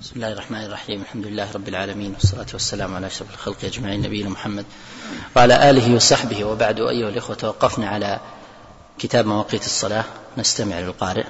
بسم الله الرحمن الرحيم. الحمد لله رب العالمين، والصلاة والسلام على أشرف الخلق أجمعين نبينا محمد وعلى آله وصحبه، وبعد. أيها الإخوة، توقفنا على كتاب مواقيت الصلاة، نستمع للقارئ.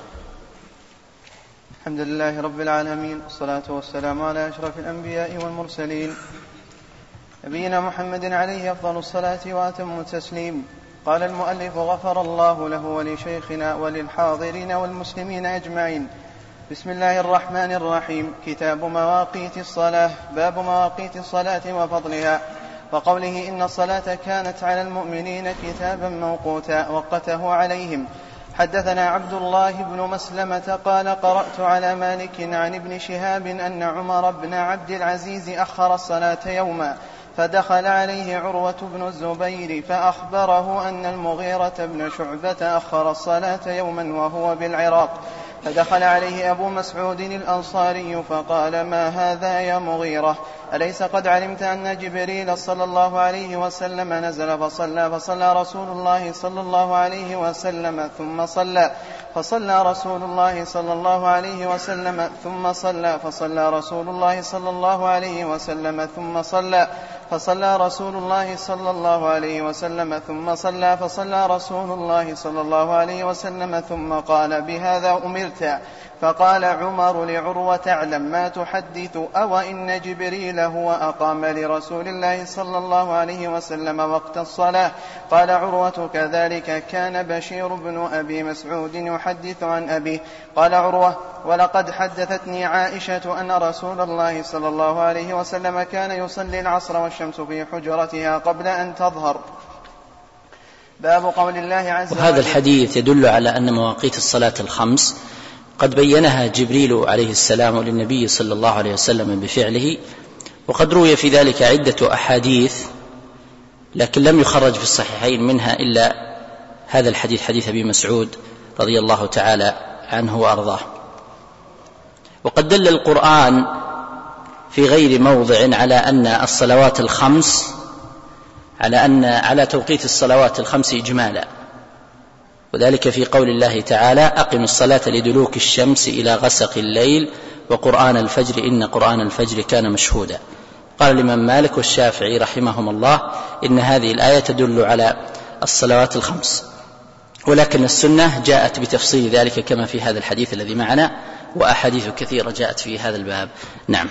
الحمد لله رب العالمين، والصلاة والسلام على أشرف الأنبياء والمرسلين نبينا محمد عليه أفضل الصلاة وأتم التسليم. قال المؤلف: غفر الله له ولشيخنا وللحاضرين والمسلمين أجمعين. بسم الله الرحمن الرحيم. كتاب مواقيت الصلاة. باب مواقيت الصلاة وفضلها، وقوله: إن الصلاة كانت على المؤمنين كتابا موقوتا، وقته عليهم. حدثنا عبد الله بن مسلمة قال: قرأت على مالك عن ابن شهاب أن عمر بن عبد العزيز أخر الصلاة يوما، فدخل عليه عروة بن الزبير فأخبره أن المغيرة بن شعبة أخر الصلاة يوما وهو بالعراق، فدخل عليه أبو مسعود الأنصاري فقال: ما هذا يا مغيرة؟ أليس قد علمت أن جبريل صلى الله عليه وسلم نزل فصلى رسول الله صلى الله عليه وسلم ثم صلى، فصلى رسول الله صلى الله عليه وسلم ثم صلى، فصلى رسول الله صلى الله عليه وسلم ثم صلى، فصلى رسول الله صلى الله عليه وسلم ثم صلى، فصلى رسول الله صلى الله عليه وسلم ثم قال: بهذا أمرت. فقال عمر لعروة: اعلم ما تحدث، أو إن جبريل هو أقام لرسول الله صلى الله عليه وسلم وقت الصلاة. قال عروة: كذلك كان بشير بن أبي مسعود يحدث عن أبيه. قال عروة: ولقد حدثتني عائشة أن رسول الله صلى الله عليه وسلم كان يصلي العصر والشمس في حجرتها قبل أن تظهر. باب قول الله عز وجل. وهذا الحديث يدل على أن مواقيت الصلاة الخمس قد بينها جبريل عليه السلام للنبي صلى الله عليه وسلم بفعله، وقد روي في ذلك عدة أحاديث، لكن لم يخرج في الصحيحين منها إلا هذا الحديث، حديث أبي مسعود رضي الله تعالى عنه وأرضاه. وقد دل القرآن في غير موضع على أن الصلوات الخمس على توقيت الصلوات الخمس إجمالا، وذلك في قول الله تعالى: أقم الصلاة لدلوك الشمس إلى غسق الليل وقرآن الفجر إن قرآن الفجر كان مشهودا. قال الإمام مالك والشافعي رحمهم الله: إن هذه الآية تدل على الصلوات الخمس، ولكن السنة جاءت بتفصيل ذلك كما في هذا الحديث الذي معنا، وأحاديث كثيرة جاءت في هذا الباب. نعم.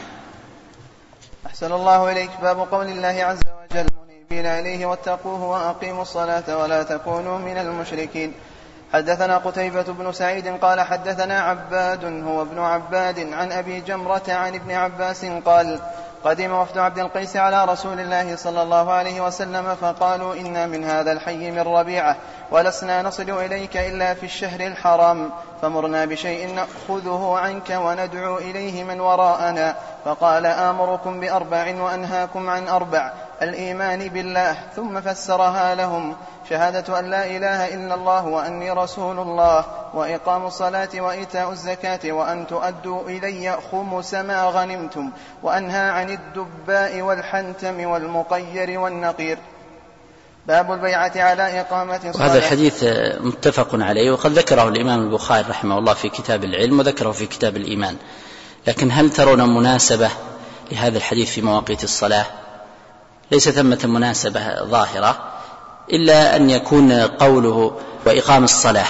أحسن الله إليك. باب قول الله عز وجل: منيبين إليه واتقوه وأقيموا الصلاة ولا تكونوا من المشركين. حدثنا قتيبة بن سعيد قال: حدثنا عباد هو ابن عباد عن أبي جمرة عن ابن عباس قال: قدم وفد عبد القيس على رسول الله صلى الله عليه وسلم فقالوا: إنا من هذا الحي من ربيعة، ولسنا نصل إليك إلا في الشهر الحرام، فمرنا بشيء نأخذه عنك وندعو إليه من وراءنا. فقال: آمركم بأربع وأنهاكم عن أربع: الإيمان بالله. ثم فسرها لهم: شهادة أن لا إله إلا الله وأني رسول الله، وإقام الصلاة وإيتاء الزكاة، وأن تؤدوا إلي خمس ما غنمتم، وأنهى عن الدباء والحنتم والمقير والنقير. باب البيعة على إقامة الصلاة. وهذا الحديث متفق عليه، وقد ذكره الإمام البخاري رحمه الله في كتاب العلم، وذكره في كتاب الإيمان. لكن هل ترون مناسبة لهذا الحديث في مواقيت الصلاة؟ ليس ثمة مناسبة ظاهرة، إلا أن يكون قوله وإقام الصلاة،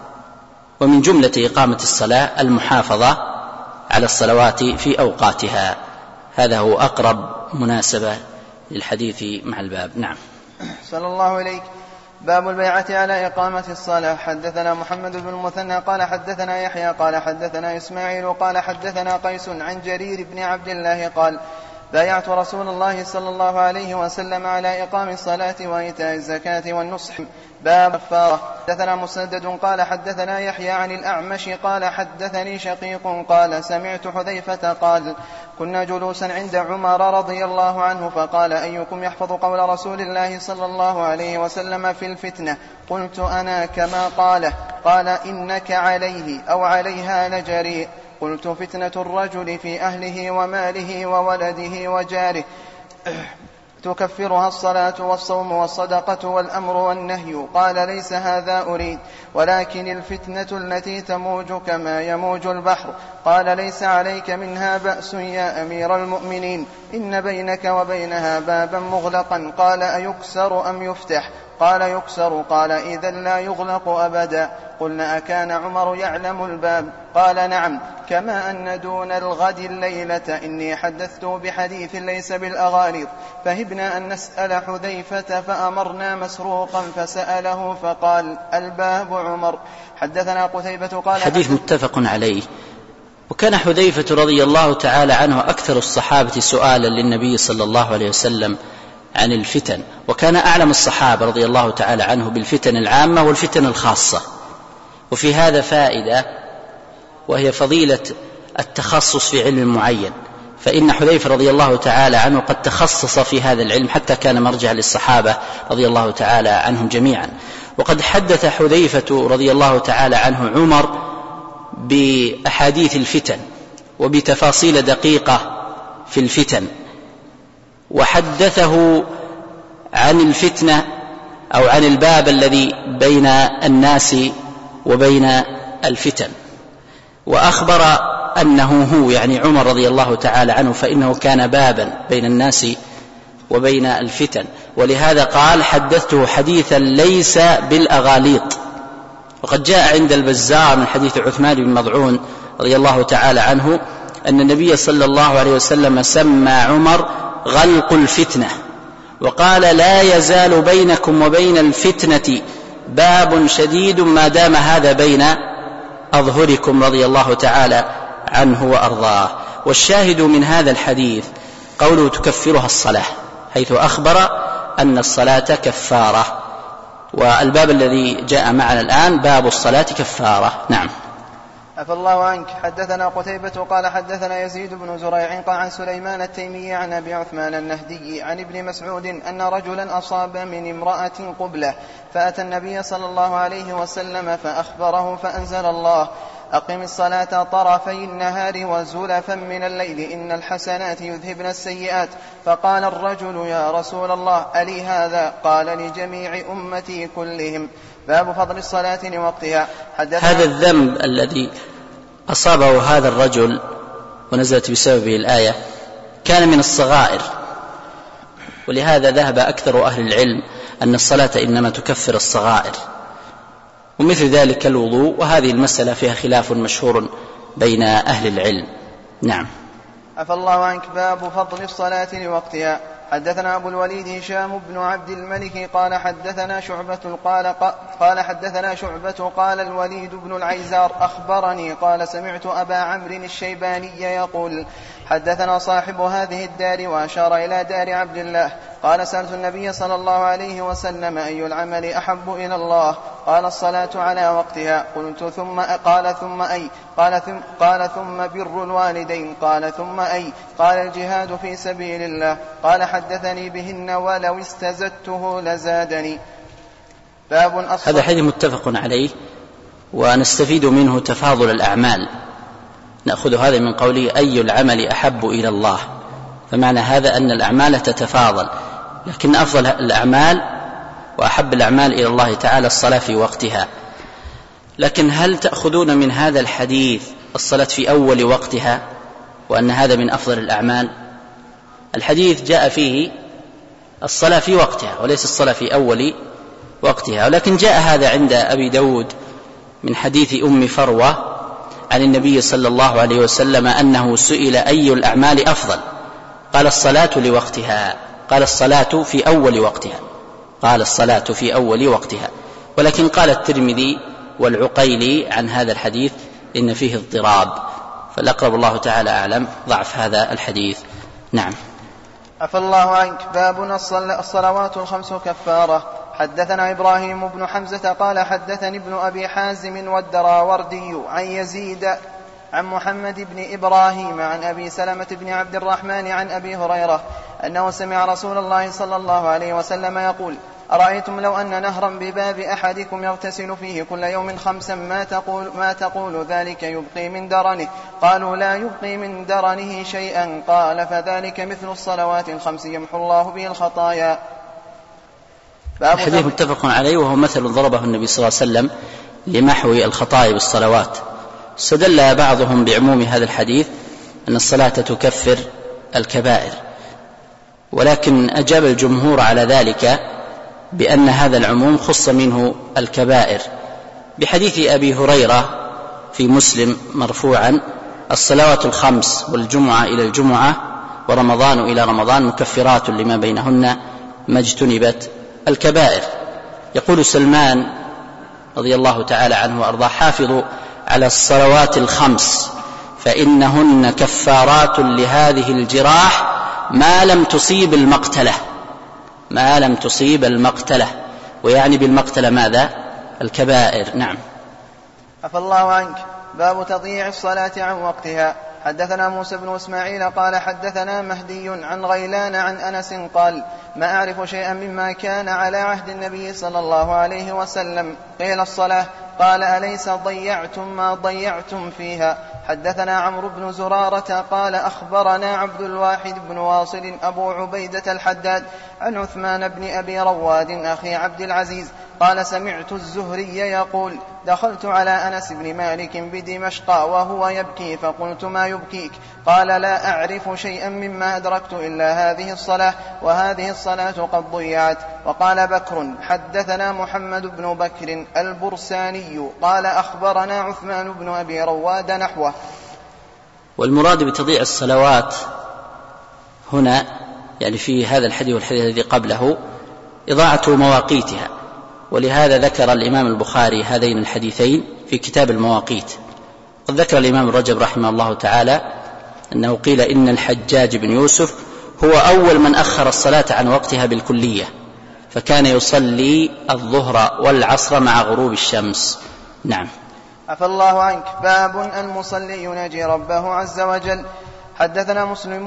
ومن جملة إقامة الصلاة المحافظة على الصلوات في أوقاتها. هذا هو أقرب مناسبة للحديث مع الباب. نعم. صلى الله عليك. باب البيعة على إقامة الصلاة. حدثنا محمد بن المثنى قال: حدثنا يحيى قال: حدثنا إسماعيل قال: حدثنا قيس عن جرير بن عبد الله قال: بايعت رسول الله صلى الله عليه وسلم على إقام الصلاة وإيتاء الزكاة والنصح. باب الكفارة. حدثنا مسدد قال: حدثنا يحيى عن الأعمش قال: حدثني شقيق قال: سمعت حذيفة قال: كنا جلوسا عند عمر رضي الله عنه، فقال: أيكم يحفظ قول رسول الله صلى الله عليه وسلم في الفتنة؟ قلت: أنا كما قاله. قال: إنك عليه أو عليها لجريء. قلت: فتنة الرجل في أهله وماله وولده وجاره. تكفرها الصلاة والصوم والصدقة والأمر والنهي. قال ليس هذا أريد، ولكن الفتنة التي تموج كما يموج البحر. قال ليس عليك منها بأس يا أمير المؤمنين، إن بينك وبينها بابا مغلقا. قال أيكسر أم يفتح؟ قال يكسر. قال إذا لا يغلق أبدا. قلنا أكان عمر يعلم الباب؟ قال نعم، كما أن دون الغد الليلة إني حدثت بحديث ليس بالأغاليط. فهبنا أن نسأل حذيفة فأمرنا مسروقا فسأله فقال الباب عمر. حدثنا قتيبة قال حديث متفق عليه. وكان حذيفة رضي الله تعالى عنه أكثر الصحابة سؤالا للنبي صلى الله عليه وسلم عن الفتن، وكان أعلم الصحابة رضي الله تعالى عنه بالفتن العامة والفتن الخاصة. وفي هذا فائدة، وهي فضيلة التخصص في علم معين، فإن حذيفة رضي الله تعالى عنه قد تخصص في هذا العلم حتى كان مرجعا للصحابة رضي الله تعالى عنهم جميعا. وقد حدث حذيفة رضي الله تعالى عنه عمر بأحاديث الفتن وبتفاصيل دقيقة في الفتن، وحدثه عن الفتنة أو عن الباب الذي بين الناس وبين الفتن، وأخبر أنه هو يعني عمر رضي الله تعالى عنه فإنه كان بابا بين الناس وبين الفتن. ولهذا قال حدثته حديثا ليس بالأغاليط. وقد جاء عند البزار من حديث عثمان بن مضعون رضي الله تعالى عنه أن النبي صلى الله عليه وسلم سمى عمر غلق الفتنة، وقال لا يزال بينكم وبين الفتنة باب شديد ما دام هذا بين أظهركم رضي الله تعالى عنه وأرضاه. والشاهد من هذا الحديث قوله تكفرها الصلاة، حيث أخبر أن الصلاة كفارة. والباب الذي جاء معنا الآن باب الصلاة كفارة. نعم. عفى الله عنك. حدثنا قتيبة قال حدثنا يزيد بن زريع قال عن سليمان التيمي عن أبي عثمان النهدي عن ابن مسعود أن رجلا أصاب من امرأة قبلة فأتى النبي صلى الله عليه وسلم فأخبره فأنزل الله أقم الصلاة طرفي النهار وزلفا من الليل إن الحسنات يذهبن السيئات. فقال الرجل يا رسول الله ألي هذا؟ قال لجميع أمتي كلهم. باب فضل الصلاة لوقتها. هذا الذنب الذي أصابه هذا الرجل ونزلت بسببه الآية كان من الصغائر، ولهذا ذهب أكثر أهل العلم أن الصلاة إنما تكفر الصغائر، ومثل ذلك الوضوء. وهذه المسألة فيها خلاف مشهور بين أهل العلم. نعم. عفى الله عنك. باب فضل الصلاة لوقتها. حدثنا أبو الوليد هشام بن عبد الملك قال حدثنا شعبة قال الوليد بن العيزار أخبرني قال سمعت أبا عمرو الشيباني يقول حدثنا صاحب هذه الدار وأشار إلى دار عبد الله قال سألت النبي صلى الله عليه وسلم أي العمل أحب إلى الله؟ قال الصلاة على وقتها. قلت قال ثم أي؟ قال ثم بر الوالدين. قال ثم أي؟ قال الجهاد في سبيل الله. قال حدثني بهن ولو استزدته لزادني. هذا حديث متفق عليه، ونستفيد منه تفاضل الأعمال. نأخذ هذا من قوله أي العمل أحب إلى الله، فمعنى هذا أن الأعمال تتفاضل، لكن أفضل الأعمال وأحب الأعمال إلى الله تعالى الصلاة في وقتها. لكن هل تأخذون من هذا الحديث الصلاة في أول وقتها وأن هذا من أفضل الأعمال؟ الحديث جاء فيه الصلاة في وقتها وليس الصلاة في أول وقتها، ولكن جاء هذا عند أبي داود من حديث أم فروة عن النبي صلى الله عليه وسلم أنه سئل أي الأعمال أفضل؟ قال الصلاة لوقتها، قال الصلاة في أول وقتها، قال الصلاة في أول وقتها. ولكن قال الترمذي والعقيلي عن هذا الحديث إن فيه اضطراب، فالأقرب الله تعالى أعلم ضعف هذا الحديث. نعم. عفى الله عنك. باب الصلوات الخمس كفارة. حدثنا إبراهيم بن حمزة قال حدثني ابن أبي حازم والدراوردي عن يزيد عن محمد بن إبراهيم عن أبي سلمة بن عبد الرحمن عن أبي هريرة أنه سمع رسول الله صلى الله عليه وسلم يقول أرأيتم لو أن نهرا بباب أحدكم يغتسل فيه كل يوم 5 ما تقول ذلك يبقي من درنه؟ قالوا لا يبقي من درنه شيئا. قال فذلك مثل الصلوات 5 يمحو الله به الخطايا. الحديث متفق عليه، وهو مثل ضربه النبي صلى الله عليه وسلم لمحو الخطايا بالصلوات. استدل بعضهم بعموم هذا الحديث أن الصلاة تكفر الكبائر، ولكن أجاب الجمهور على ذلك بأن هذا العموم خص منه الكبائر بحديث أبي هريرة في مسلم مرفوعا: الصلوات 5 والجمعة إلى الجمعة ورمضان إلى رمضان مكفرات لما بينهن ما اجتنبت الكبائر. يقول سلمان رضي الله تعالى عنه وأرضاه: حافظوا على الصلوات 5 فإنهن كفارات لهذه الجراح ما لم تصيب المقتلة. ما لم تصيب المقتلة، ويعني بالمقتلة ماذا؟ الكبائر. نعم. عفى الله عنك. باب تضييع الصلاة عن وقتها. حدثنا موسى بن إسماعيل قال حدثنا مهدي عن غيلان عن أنس قال: ما أعرف شيئا مما كان على عهد النبي صلى الله عليه وسلم. قيل الصلاة، قال: أليس ضيعتم ما ضيعتم فيها؟ حدثنا عمرو بن زرارة قال أخبرنا عبد الواحد بن واصل أبو عبيدة الحداد عن عثمان بن أبي رواد أخي عبد العزيز قال: سمعت الزهري يقول: دخلت على أنس بن مالك بدمشق وهو يبكي فقلت: ما يبكيك؟ قال: لا أعرف شيئا مما أدركت إلا هذه الصلاة، وهذه الصلاة قد ضيعت. وقال بكر: حدثنا محمد بن بكر البرساني قال أخبرنا عثمان بن أبي رواد نحوه. والمراد بتضييع الصلوات هنا يعني في هذا الحديث والحديث الذي قبله إضاعة مواقيتها، ولهذا ذكر الإمام البخاري هذين الحديثين في كتاب المواقيت. قد ذكر الإمام رجب رحمه الله تعالى أنه قيل إن الحجاج بن يوسف هو أول من أخر الصلاة عن وقتها بالكلية، فكان يصلي الظهر والعصر مع غروب الشمس. نعم. عفى الله عنك. باب المصلي يناجي ربه عز وجل. حدثنا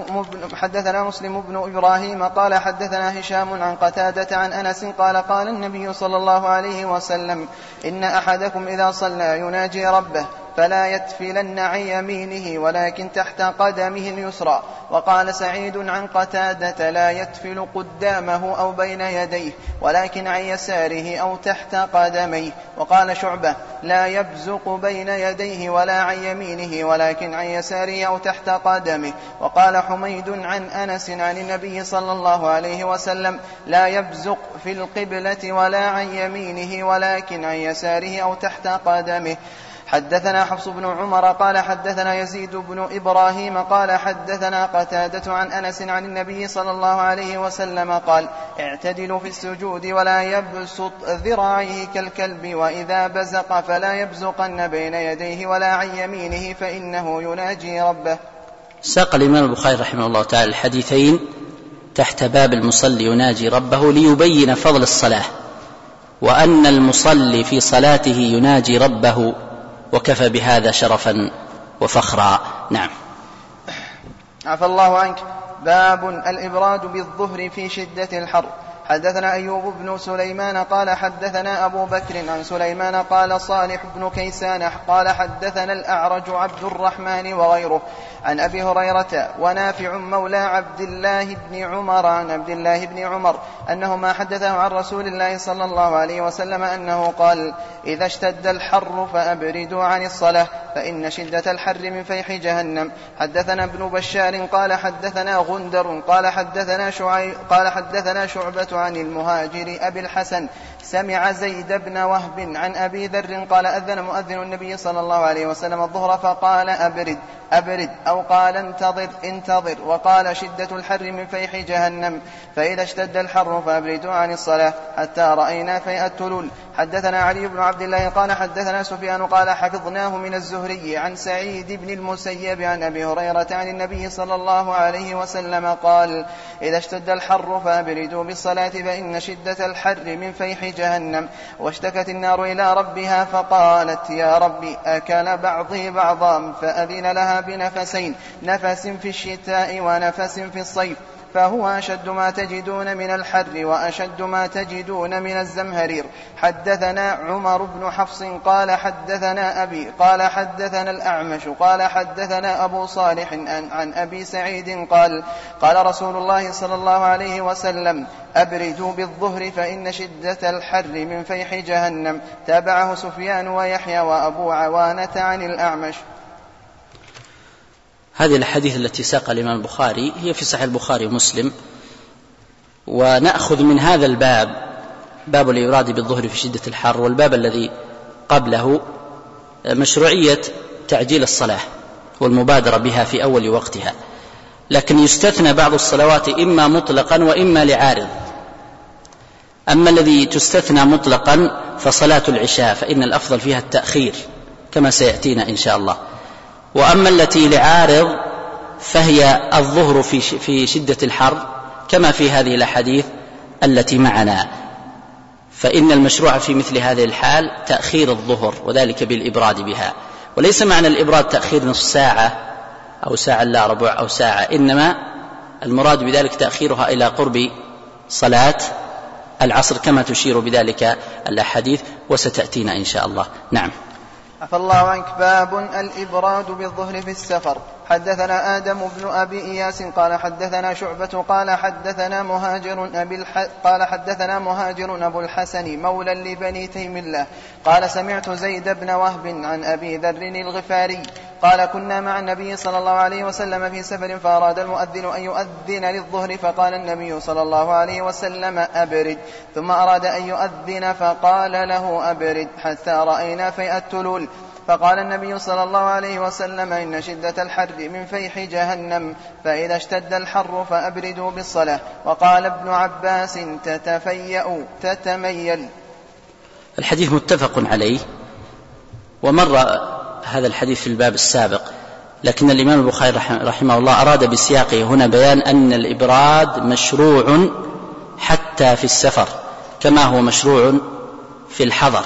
مسلم بن إبراهيم قال حدثنا هشام عن قتادة عن أنس قال: قال النبي صلى الله عليه وسلم: إن أحدكم إذا صلى يناجي ربه فلا يتفلن عن يمينه ولكن تحت قدمه اليسرى. وقال سعيد عن قتادة: لا يتفل قدامه أو بين يديه ولكن عن يساره أو تحت قدميه. وقال شعبة: لا يبزق بين يديه ولا عن يمينه ولكن عن يساره أو تحت قدمه. وقال حميد عن أنس عن النبي صلى الله عليه وسلم: لا يبزق في القبلة ولا عن يمينه ولكن عن يساره أو تحت قدمه. حدثنا حفص بن عمر قال حدثنا يزيد بن إبراهيم قال حدثنا قتادة عن أنس عن النبي صلى الله عليه وسلم قال: اعتدلوا في السجود ولا يبسط ذراعيه كالكلب، وإذا بزق فلا يبزقن بين يديه ولا عن يمينه فإنه يناجي ربه. ساق الإمام البخاري رحمه الله تعالى الحديثين تحت باب المصلي يناجي ربه ليبين فضل الصلاة، وأن المصلي في صلاته يناجي ربه، وكفى بهذا شرفا وفخرا. نعم. عفى الله عنك. باب الإبراد بالظهر في شدة الحر. حدثنا أيوب بن سليمان قال حدثنا أبو بكر عن سليمان قال صالح بن كيسان قال حدثنا الأعرج عبد الرحمن وغيره عن أبي هريرة ونافع مولى عبد الله بن عمر عن عبد الله بن عمر أنهما حدثه عن رسول الله صلى الله عليه وسلم أنه قال: إذا اشتد الحر فأبردوا عن الصلاة فإن شدة الحر من فيح جهنم. حدثنا ابن بشار قال حدثنا غندر قال حدثنا شعبة عن المهاجر أبي الحسن سمع زيد بن وهب عن أبي ذر قال: أذن مؤذن النبي صلى الله عليه وسلم الظهر فقال: أبرد أو قال انتظر وقال: شدة الحر من فيح جهنم، فإذا اشتد الحر فأبردوا عن الصلاة حتى رأينا فيء التلول. حدثنا علي بن عبد الله قال حدثنا سفيان قال حفظناه من الزهري عن سعيد بن المسيب عن أبي هريرة عن النبي صلى الله عليه وسلم قال: إذا اشتد الحر فأبردوا بالصلاة فإن شدة الحر من فيح جهنم. واشتكت النار إلى ربها فقالت: يا ربي أكل بعضي بعضا، فأذن لها بنفسين، نفس في الشتاء ونفس في الصيف، فهو أشد ما تجدون من الحر وأشد ما تجدون من الزمهرير. حدثنا عمر بن حفص قال حدثنا أبي قال حدثنا الأعمش قال حدثنا أبو صالح عن أبي سعيد قال رسول الله صلى الله عليه وسلم أبردوا بالظهر فإن شدة الحر من فيح جهنم. تابعه سفيان ويحيى وأبو عوانة عن الأعمش. هذه الحديث التي ساق الإمام البخاري هي في صحيح البخاري ومسلم، ونأخذ من هذا الباب باب الإبراد بالظهر في شدة الحر، والباب الذي قبله مشروعية تعجيل الصلاة والمبادرة بها في أول وقتها، لكن يستثنى بعض الصلوات إما مطلقا وإما لعارض. أما الذي تستثنى مطلقا فصلاة العشاء فإن الأفضل فيها التأخير كما سيأتينا إن شاء الله، وأما التي لعارض فهي الظهر في شدة الحر كما في هذه الأحاديث التي معنا. فإن المشروع في مثل هذه الحال تأخير الظهر، وذلك بالإبراد بها. وليس معنى الإبراد تأخير نصف ساعة أو ساعة إلا ربع أو ساعة، إنما المراد بذلك تأخيرها إلى قرب صلاة العصر كما تشير بذلك الأحاديث وستأتينا إن شاء الله. نعم. عفى الله عنك. باب الإبراد بالظهر في السفر. حدثنا آدم بن أبي إياس قال حدثنا شعبة قال حدثنا مهاجر أبو الحسن مولى لبني تيم الله قال سمعت زيد بن وهب عن أبي ذر الغفاري قال كنا مع النبي صلى الله عليه وسلم في سفر فأراد المؤذن أن يؤذن للظهر فقال النبي صلى الله عليه وسلم أبرد، ثم أراد أن يؤذن فقال له أبرد حتى رأينا فيء التلول، فقال النبي صلى الله عليه وسلم إن شدة الحر من فيح جهنم فإذا اشتد الحر فأبردوا بالصلاة. وقال ابن عباس تتميل. الحديث متفق عليه، ومر هذا الحديث في الباب السابق، لكن الإمام البخاري رحمه الله أراد بسياقه هنا بيان أن الإبراد مشروع حتى في السفر كما هو مشروع في الحضر.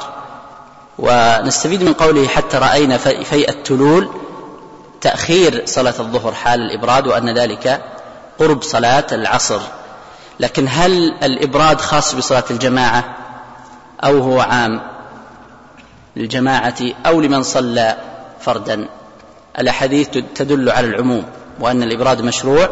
ونستفيد من قوله حتى رأينا فيء التلول تأخير صلاة الظهر حال الإبراد، وأن ذلك قرب صلاة العصر. لكن هل الإبراد خاص بصلاة الجماعة أو هو عام للجماعة أو لمن صلى فردا؟ الأحاديث تدل على العموم، وأن الإبراد مشروع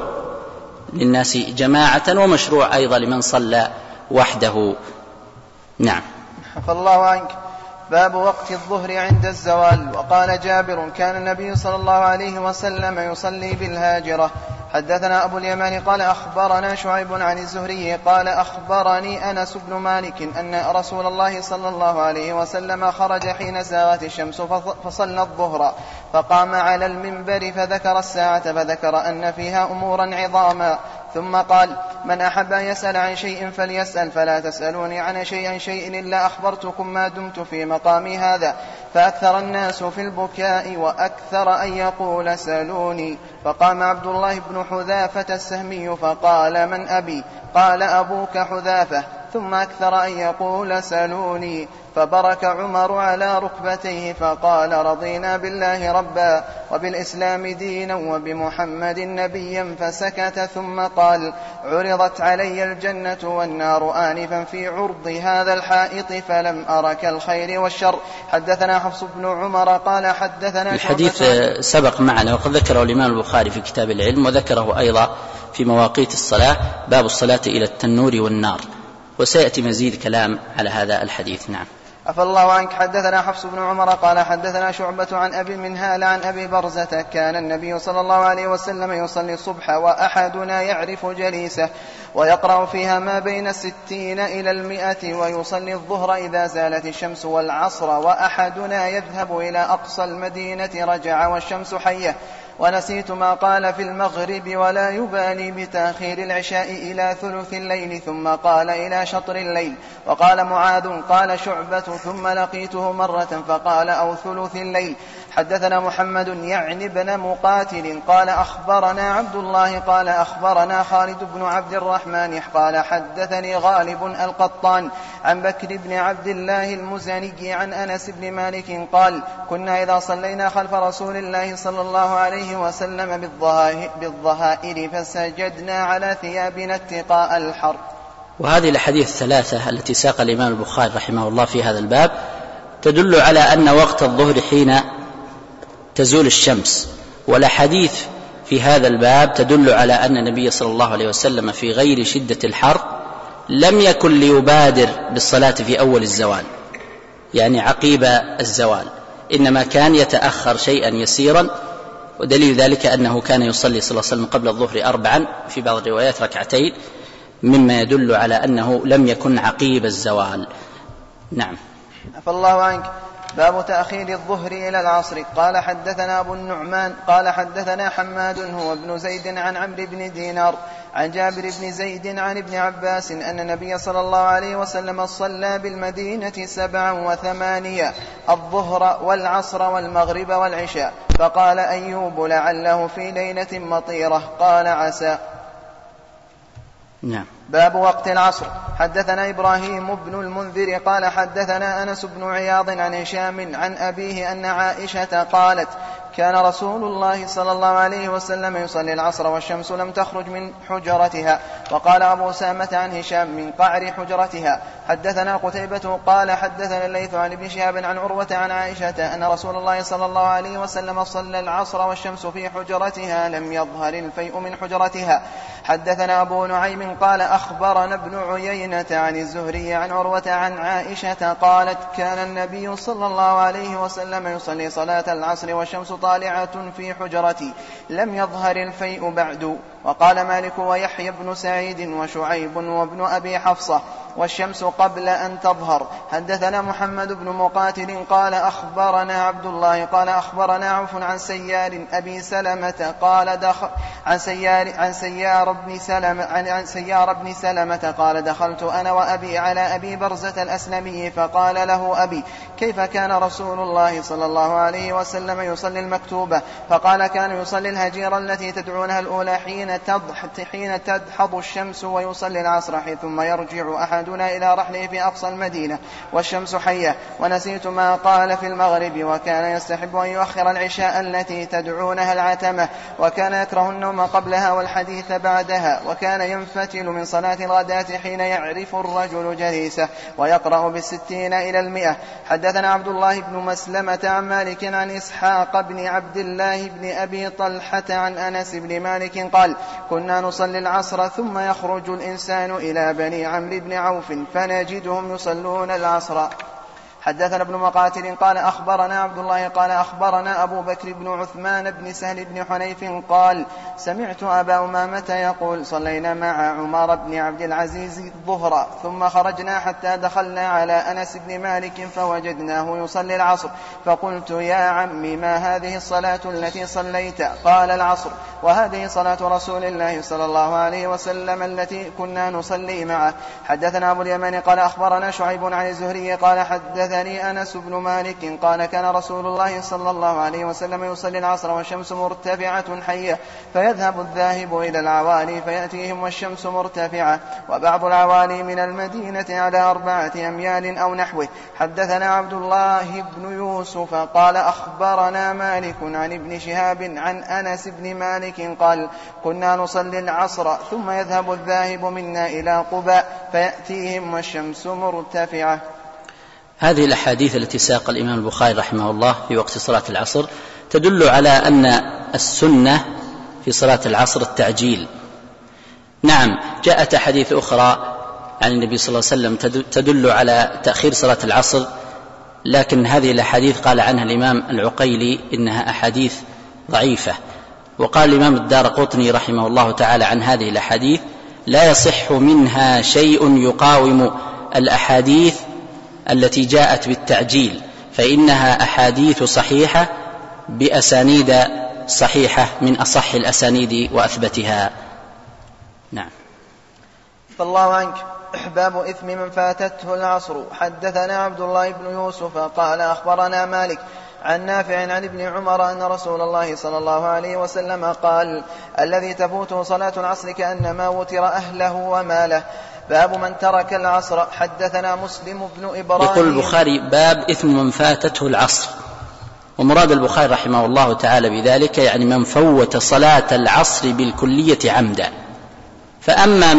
للناس جماعة ومشروع أيضا لمن صلى وحده. نعم. عفى الله عنك. باب وقت الظهر عند الزوال. وقال جابر كان النبي صلى الله عليه وسلم يصلي بالهاجرة. حدثنا أبو اليمان قال أخبرنا شعيب عن الزهري قال أخبرني أنس بن مالك أن رسول الله صلى الله عليه وسلم خرج حين زاغت الشمس فصلى الظهر، فقام على المنبر فذكر الساعة فذكر أن فيها أمورا عظاما، ثم قال من أحب أن يسأل عن شيء فليسأل، فلا تسألوني عن شيء إلا أخبرتكم ما دمت في مقامي هذا. فأكثر الناس في البكاء وأكثر أن يقول سألوني، فقام عبد الله بن حذافة السهمي فقال من أبي؟ قال أبوك حذافة، ثم أكثر أن يقول سألوني، فبرك عمر على ركبتيه فقال رضينا بالله ربا وبالإسلام دينا وبمحمد نبيا، فسكت ثم قال عرضت علي الجنة والنار آنفا في عرض هذا الحائط فلم أرك الخير والشر. حدثنا حفص بن عمر قال حدثنا الحديث سبق معنا وقد ذكره الإمام البخاري في كتاب العلم، وذكره أيضا في مواقيت الصلاة باب الصلاة إلى التنور والنار، وسيأتي مزيد كلام على هذا الحديث. نعم. عفى الله عنك. حدثنا حفص بن عمر قال حدثنا شعبة عن أبي منهال عن أبي برزة كان النبي صلى الله عليه وسلم يصلي الصبح وأحدنا يعرف جليسه ويقرأ فيها ما بين 60 إلى 100، ويصلي الظهر إذا زالت الشمس والعصر وأحدنا يذهب إلى أقصى المدينة رجع والشمس حية. ونسيت ما قال في المغرب ولا يبالي بتأخير العشاء إلى ثلث الليل، ثم قال إلى شطر الليل. وقال معاذ قال شعبة ثم لقيته مرة فقال أو ثلث الليل. حدثنا محمد يعني بن مقاتل قال أخبرنا عبد الله قال أخبرنا خالد بن عبد الرحمن قال حدثني غالب القطان عن بكر بن عبد الله المزني عن أنس بن مالك قال كنا إذا صلينا خلف رسول الله صلى الله عليه وسلم بالظهائر فسجدنا على ثيابنا اتقاء الحر. وهذه الأحاديث الثلاثة التي ساق الإمام البخاري رحمه الله في هذا الباب تدل على أن وقت الظهر حين تزول الشمس، والأحاديث في هذا الباب تدل على أن النبي صلى الله عليه وسلم في غير شدة الحر لم يكن ليبادر بالصلاة في أول الزوال، يعني عقيب الزوال، إنما كان يتأخر شيئا يسيرا، ودليل ذلك أنه كان يصلي صلى الله عليه وسلم قبل الظهر 4 في بعض الروايات 2 مما يدل على أنه لم يكن عقيب الزوال. نعم. عفى الله عنك. باب تأخير الظهر إلى العصر. قال حدثنا أبو النعمان قال حدثنا حماد هو ابن زيد عن عمرو بن دينار عن جابر بن زيد عن ابن عباس أن النبي صلى الله عليه وسلم صلى بالمدينة 7 و8 الظهر والعصر والمغرب والعشاء، فقال أيوب لعله في ليلة مطيرة، قال عسى. نعم. باب وقت العصر. حدثنا إبراهيم بن المنذر قال حدثنا أنس بن عياض عن هشام عن أبيه أن عائشة قالت كان رسول الله صلى الله عليه وسلم يصلي العصر والشمس لم تخرج من حجرتها. وقال أبو سامة عن هشام من قعر حجرتها. حدثنا قتيبة قال حدثنا الليث عن ابن شهاب عن عروة عن عائشة أن رسول الله صلى الله عليه وسلم صلى العصر والشمس في حجرتها لم يظهر الفيء من حجرتها. حدثنا أبو نعيم قال أخبرنا ابن عيينة عن الزهري عن عروة عن عائشة قالت كان النبي صلى الله عليه وسلم يصلي صلاة العصر والشمس طالعة في حجرتي لم يظهر الفيء بعد. وقال مالك ويحيى بن سعيد وشعيب وابن أبي حفصة والشمس قبل أن تظهر. حدثنا محمد بن مقاتل قال أخبرنا عبد الله قال أخبرنا عوف عن سيار أبي سلمة قال عن سيار بن سلمة قال دخلت أنا وأبي على أبي برزة الأسلمي فقال له أبي كيف كان رسول الله صلى الله عليه وسلم يصلي المكتوبة؟ فقال كان يصلي الهجيرة التي تدعونها الأولى حين تدحض الشمس ويصلي العصر ثم يرجع أحدنا إلى رحله في أقصى المدينة والشمس حية. ونسيت ما قال في المغرب وكان يستحب أن يؤخر العشاء التي تدعونها العتمة وكان يكره النوم قبلها والحديث بعدها وكان ينفتل من صلاة الغداة حين يعرف الرجل جليسه ويقرأ ب60 إلى 100. حدثنا عبد الله بن مسلمة عن مالك عن إسحاق بن عبد الله بن أبي طلحة عن أنس بن مالك قال كنا نصلي العصر ثم يخرج الإنسان إلى بني عمرو بن عوف فنجدهم يصلون العصر. حدثنا ابن مقاتل قال أخبرنا عبد الله قال أخبرنا أبو بكر بن عثمان بن سهل بن حنيف قال سمعت أبا أمامة يقول صلينا مع عمر بن عبد العزيز الظهر ثم خرجنا حتى دخلنا على أنس بن مالك فوجدناه يصلي العصر فقلت يا عمي ما هذه الصلاة التي صليت؟ قال العصر وهذه صلاة رسول الله صلى الله عليه وسلم التي كنا نصلي معه. حدثنا أبو اليمان قال أخبرنا شعيب عن الزهري قال حدثني أنس بن مالك قال كان رسول الله صلى الله عليه وسلم يصلي العصر والشمس مرتفعة حية فيذهب الذاهب إلى العوالي فيأتيهم والشمس مرتفعة وبعض العوالي من المدينة على 4 أميال أو نحوه. حدثنا عبد الله بن يوسف قال أخبرنا مالك عن ابن شهاب عن أنس بن مالك قال كنا نصلي العصر ثم يذهب الذاهب منا إلى قباء فيأتيهم والشمس مرتفعة. هذه الأحاديث التي ساق الإمام البخاري رحمه الله في وقت صلاة العصر تدل على أن السنة في صلاة العصر التعجيل. نعم جاءت أحاديث أخرى عن النبي صلى الله عليه وسلم تدل على تأخير صلاة العصر، لكن هذه الأحاديث قال عنها الإمام العقيلي إنها أحاديث ضعيفة. وقال الإمام الدارقطني رحمه الله تعالى عن هذه الأحاديث لا يصح منها شيء يقاوم الأحاديث التي جاءت بالتعجيل، فإنها أحاديث صحيحة بأسانيد صحيحة من أصح الأسانيد وأثبتها. نعم. فالله عنك. باب إثم من فاتته العصر. حدثنا عبد الله بن يوسف قال أخبرنا مالك عن نافع عن ابن عمر أن رسول الله صلى الله عليه وسلم قال: الذي تفوته صلاة العصر كأنما وتر أهله وماله. باب من ترك العصر. حدثنا مسلم بن إبراهيم. يقول البخاري: باب إثم من فاتته العصر. ومراد البخاري رحمه الله تعالى بذلك يعني من فوت صلاة العصر بالكلية عمدا. فأما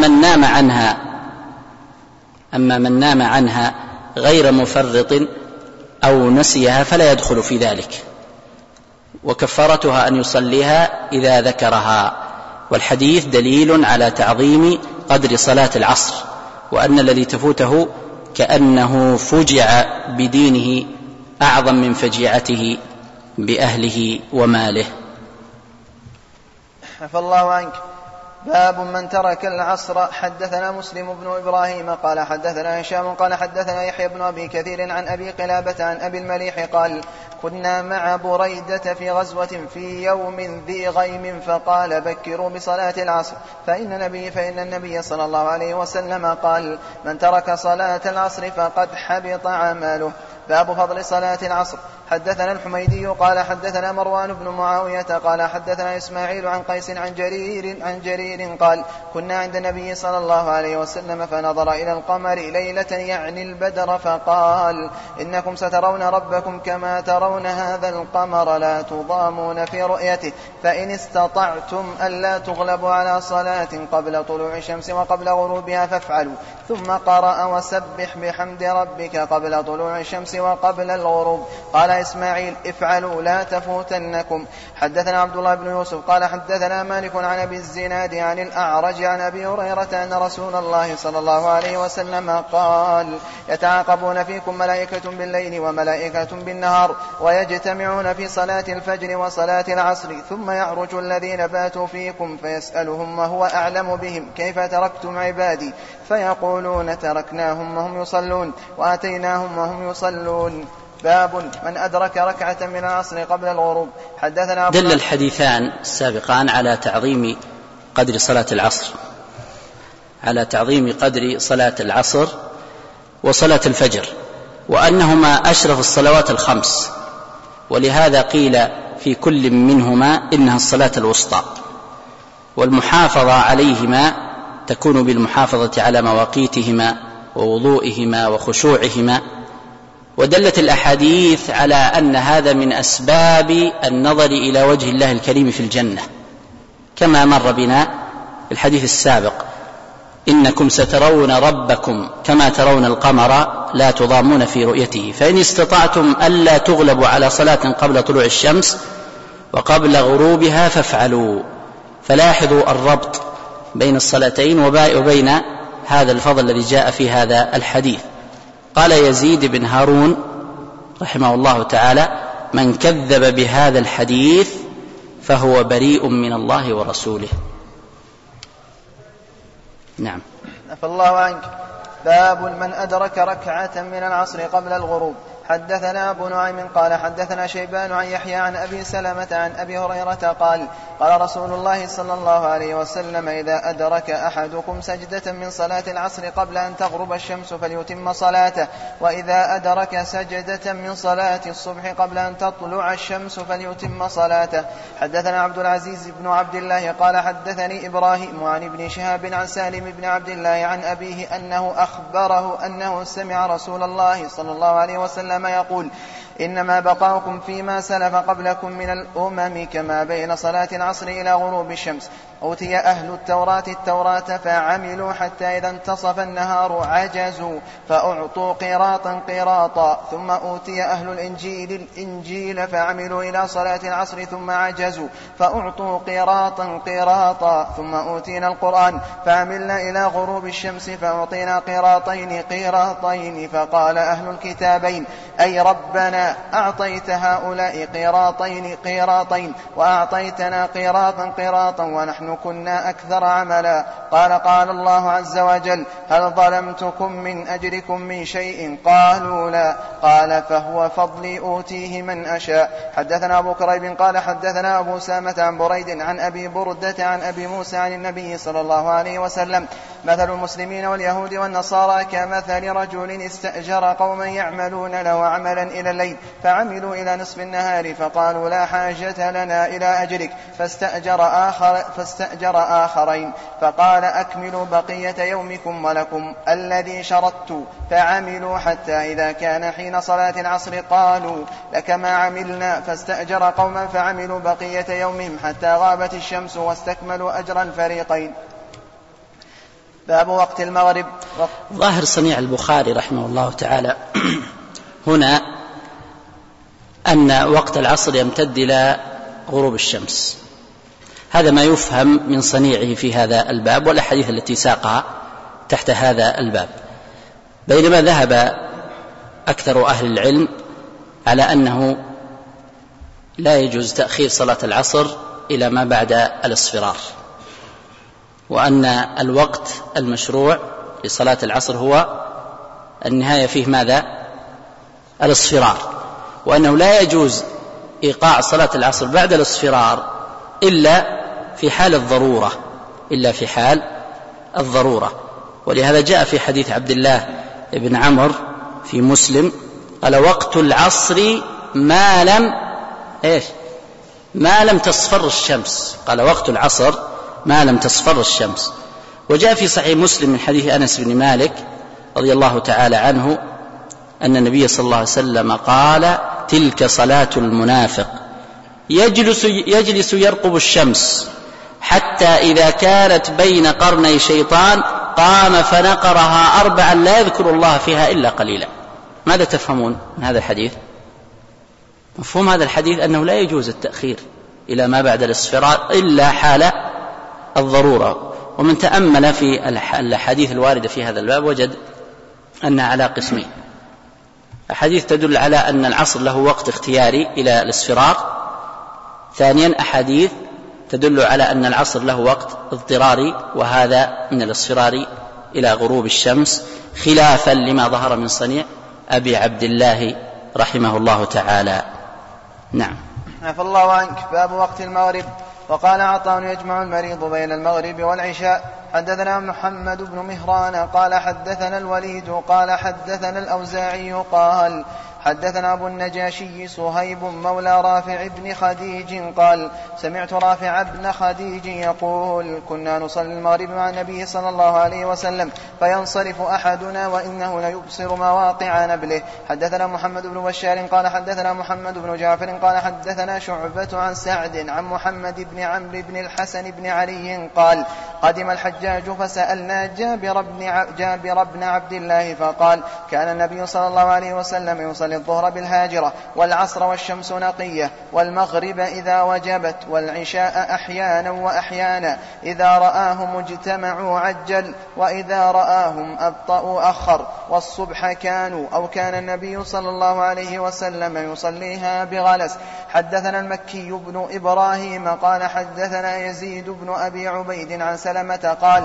من نام عنها غير مفرط أو نسيها فلا يدخل في ذلك، وكفارتها أن يصليها إذا ذكرها. والحديث دليل على تعظيم قدر صلاة العصر، وأن الذي تفوته كأنه فجع بدينه أعظم من فجيعته بأهله وماله. عفى الله عنك. باب من ترك العصر. حدثنا مسلم بن إبراهيم قال حدثنا هشام قال حدثنا يحيى بن أبي كثير عن أبي قلابة عن أبي المليح قال: كنا مع بريدة في غزوة في يوم ذي غيم فقال: بكروا بصلاة العصر فإن النبي صلى الله عليه وسلم قال: من ترك صلاة العصر فقد حبط عمله. باب فضل صلاة العصر. حدثنا الحميدي قال حدثنا مروان بن معاوية قال حدثنا إسماعيل عن قيس عن جرير قال: كنا عند النبي صلى الله عليه وسلم فنظر إلى القمر ليلة يعني البدر فقال: إنكم سترون ربكم كما ترون هذا القمر لا تضامون في رؤيته، فإن استطعتم ألا تغلبوا على صلاة قبل طلوع الشمس وقبل غروبها فافعلوا. ثم قرأ: وسبح بحمد ربك قبل طلوع الشمس وقبل الغروب. قال إسماعيل: افعلوا لا تفوتنكم. حدثنا عبد الله بن يوسف قال حدثنا مالك عن أبي الزناد عن الأعرج عن أبي هريرة أن رسول الله صلى الله عليه وسلم قال: يتعاقبون فيكم ملائكة بالليل وملائكة بالنهار ويجتمعون في صلاة الفجر وصلاة العصر، ثم يعرج الذين باتوا فيكم فيسألهم وهو أعلم بهم: كيف تركتم عبادي؟ فيقولون: تركناهم وهم يصلون وآتيناهم وهم يصلون. باب من أدرك ركعة من العصر قبل الغروب. حدثنا دل الحديثان السابقان على تعظيم قدر صلاة العصر، على تعظيم قدر صلاة العصر وصلاة الفجر، وأنهما أشرف الصلوات الخمس، ولهذا قيل في كل منهما إنها الصلاة الوسطى، والمحافظة عليهما تكون بالمحافظة على مواقيتهما ووضوئهما وخشوعهما. ودلت الأحاديث على أن هذا من أسباب النظر إلى وجه الله الكريم في الجنة، كما مر بنا في الحديث السابق: إنكم سترون ربكم كما ترون القمر لا تضامون في رؤيته، فإن استطعتم ألا تغلبوا على صلاة قبل طلوع الشمس وقبل غروبها فافعلوا. فلاحظوا الربط بين الصلاتين وبين هذا الفضل الذي جاء في هذا الحديث. قال يزيد بن هارون رحمه الله تعالى: من كذب بهذا الحديث فهو بريء من الله ورسوله. نعم. عفى الله عنك. باب من أدرك ركعة من العصر قبل الغروب. حدثنا أبو نعيم قال حدثنا شيبان عن يحيى عن أبي سلمة عن أبي هريرة قال: قال رسول الله صلى الله عليه وسلم: إذا أدرك أحدكم سجدة من صلاة العصر قبل أن تغرب الشمس فليتم صلاته، وإذا أدرك سجدة من صلاة الصبح قبل أن تطلع الشمس فليتم صلاته. حدثنا عبد العزيز بن عبد الله قال حدثني إبراهيم عن ابن شهاب عن سالم بن عبد الله عن أبيه أنه أخبره أنه سمع رسول الله صلى الله عليه وسلم يقول: إنما بقاؤكم فيما سلف قبلكم من الأمم كما بين صلاة العصر إلى غروب الشمس. أوتي أهل التوراة فعملوا حتى إذا انتصف النهار عجزوا فأعطوا قيراطا، ثم أوتي أهل الإنجيل فعملوا إلى صلاة العصر ثم عجزوا فأعطوا قيراطا، ثم أوتينا القرآن فعملنا إلى غروب الشمس فأعطينا قيراطين، فقال أهل الكتابين: أي ربنا أعطيت هؤلاء قيراطين وأعطيتنا قيراطا ونحن كنا أكثر عملا. قال الله عز وجل: هل ظلمتكم من أجركم من شيء؟ قالوا لا. قال: فهو فضلي أوتيه من أشاء. حدثنا أبو كريب قال حدثنا أبو سامة عن بريد عن أبي بردة عن أبي موسى عن النبي صلى الله عليه وسلم مثل المسلمين واليهود والنصارى كمثل رجل استأجر قوما يعملون له عملا إلى الليل فعملوا إلى نصف النهار فقالوا لا حاجة لنا إلى أجرك فاستأجر آخرين فقال أكملوا بقية يومكم ولكم الذي شرطت فعملوا حتى إذا كان حين صلاة العصر قالوا لك ما عملنا فاستأجر قوما فعملوا بقية يومهم حتى غابت الشمس واستكملوا أجر الفريقين. باب وقت المغرب. ظاهر صنيع البخاري رحمه الله تعالى هنا أن وقت العصر يمتد إلى غروب الشمس، هذا ما يفهم من صنيعه في هذا الباب والأحاديث التي ساقها تحت هذا الباب، بينما ذهب أكثر أهل العلم على أنه لا يجوز تأخير صلاة العصر إلى ما بعد الاصفرار، وأن الوقت المشروع لصلاة العصر هو النهاية فيه ماذا؟ الاصفرار، وأنه لا يجوز إيقاع صلاة العصر بعد الاصفرار إلا في حال الضرورة، ولهذا جاء في حديث عبد الله بن عمرو في مسلم قال وقت العصر ما لم تصفر الشمس، قال وقت العصر ما لم تصفر الشمس. وجاء في صحيح مسلم من حديث أنس بن مالك رضي الله تعالى عنه أن النبي صلى الله عليه وسلم قال تلك صلاة المنافق يجلس يرقب الشمس حتى إذا كانت بين قرني شيطان قام فنقرها 4 لا يذكر الله فيها إلا قليلا. ماذا تفهمون من هذا الحديث؟ مفهوم هذا الحديث أنه لا يجوز التأخير إلى ما بعد الاصفرار إلا حال الضرورة، ومن تأمل في الحديث الواردة في هذا الباب وجد أنها على قسمين: أحاديث تدل على أن العصر له وقت اختياري إلى الاصفرار، ثانيا أحاديث تدل على أن العصر له وقت اضطراري وهذا من الاصفرار إلى غروب الشمس، خلافا لما ظهر من صنيع أبي عبد الله رحمه الله تعالى. نعم. عفى الله عنك. باب وقت المغرب. وقال عطاء يجمع المريض بين المغرب والعشاء. حدثنا محمد بن مهران قال حدثنا الوليد قال حدثنا الأوزاعي قال حدثنا أبو النجاشي صهيب مولى رافع بن خديج قال سمعت رافع بن خديج يقول كنا نصلي المغرب مع النبي صلى الله عليه وسلم فينصرف أحدنا وإنه ليبصر مواقع نبله. حدثنا محمد بن بشار قال حدثنا محمد بن جعفر قال حدثنا شعبة عن سعد عن محمد بن عمرو بن الحسن بن علي قال قدم الحجاج فسألنا جابر بن عبد الله فقال كان النبي صلى الله عليه وسلم يصلي الظهر بالهاجرة والعصر والشمس نقية والمغرب إذا وجبت والعشاء أحيانا وأحيانا إذا رآهم اجتمعوا عجل وإذا رآهم أبطأوا أخر والصبح كان النبي صلى الله عليه وسلم يصليها بغلس. حدثنا المكي بن إبراهيم قال حدثنا يزيد بن أبي عبيد عن سلمة قال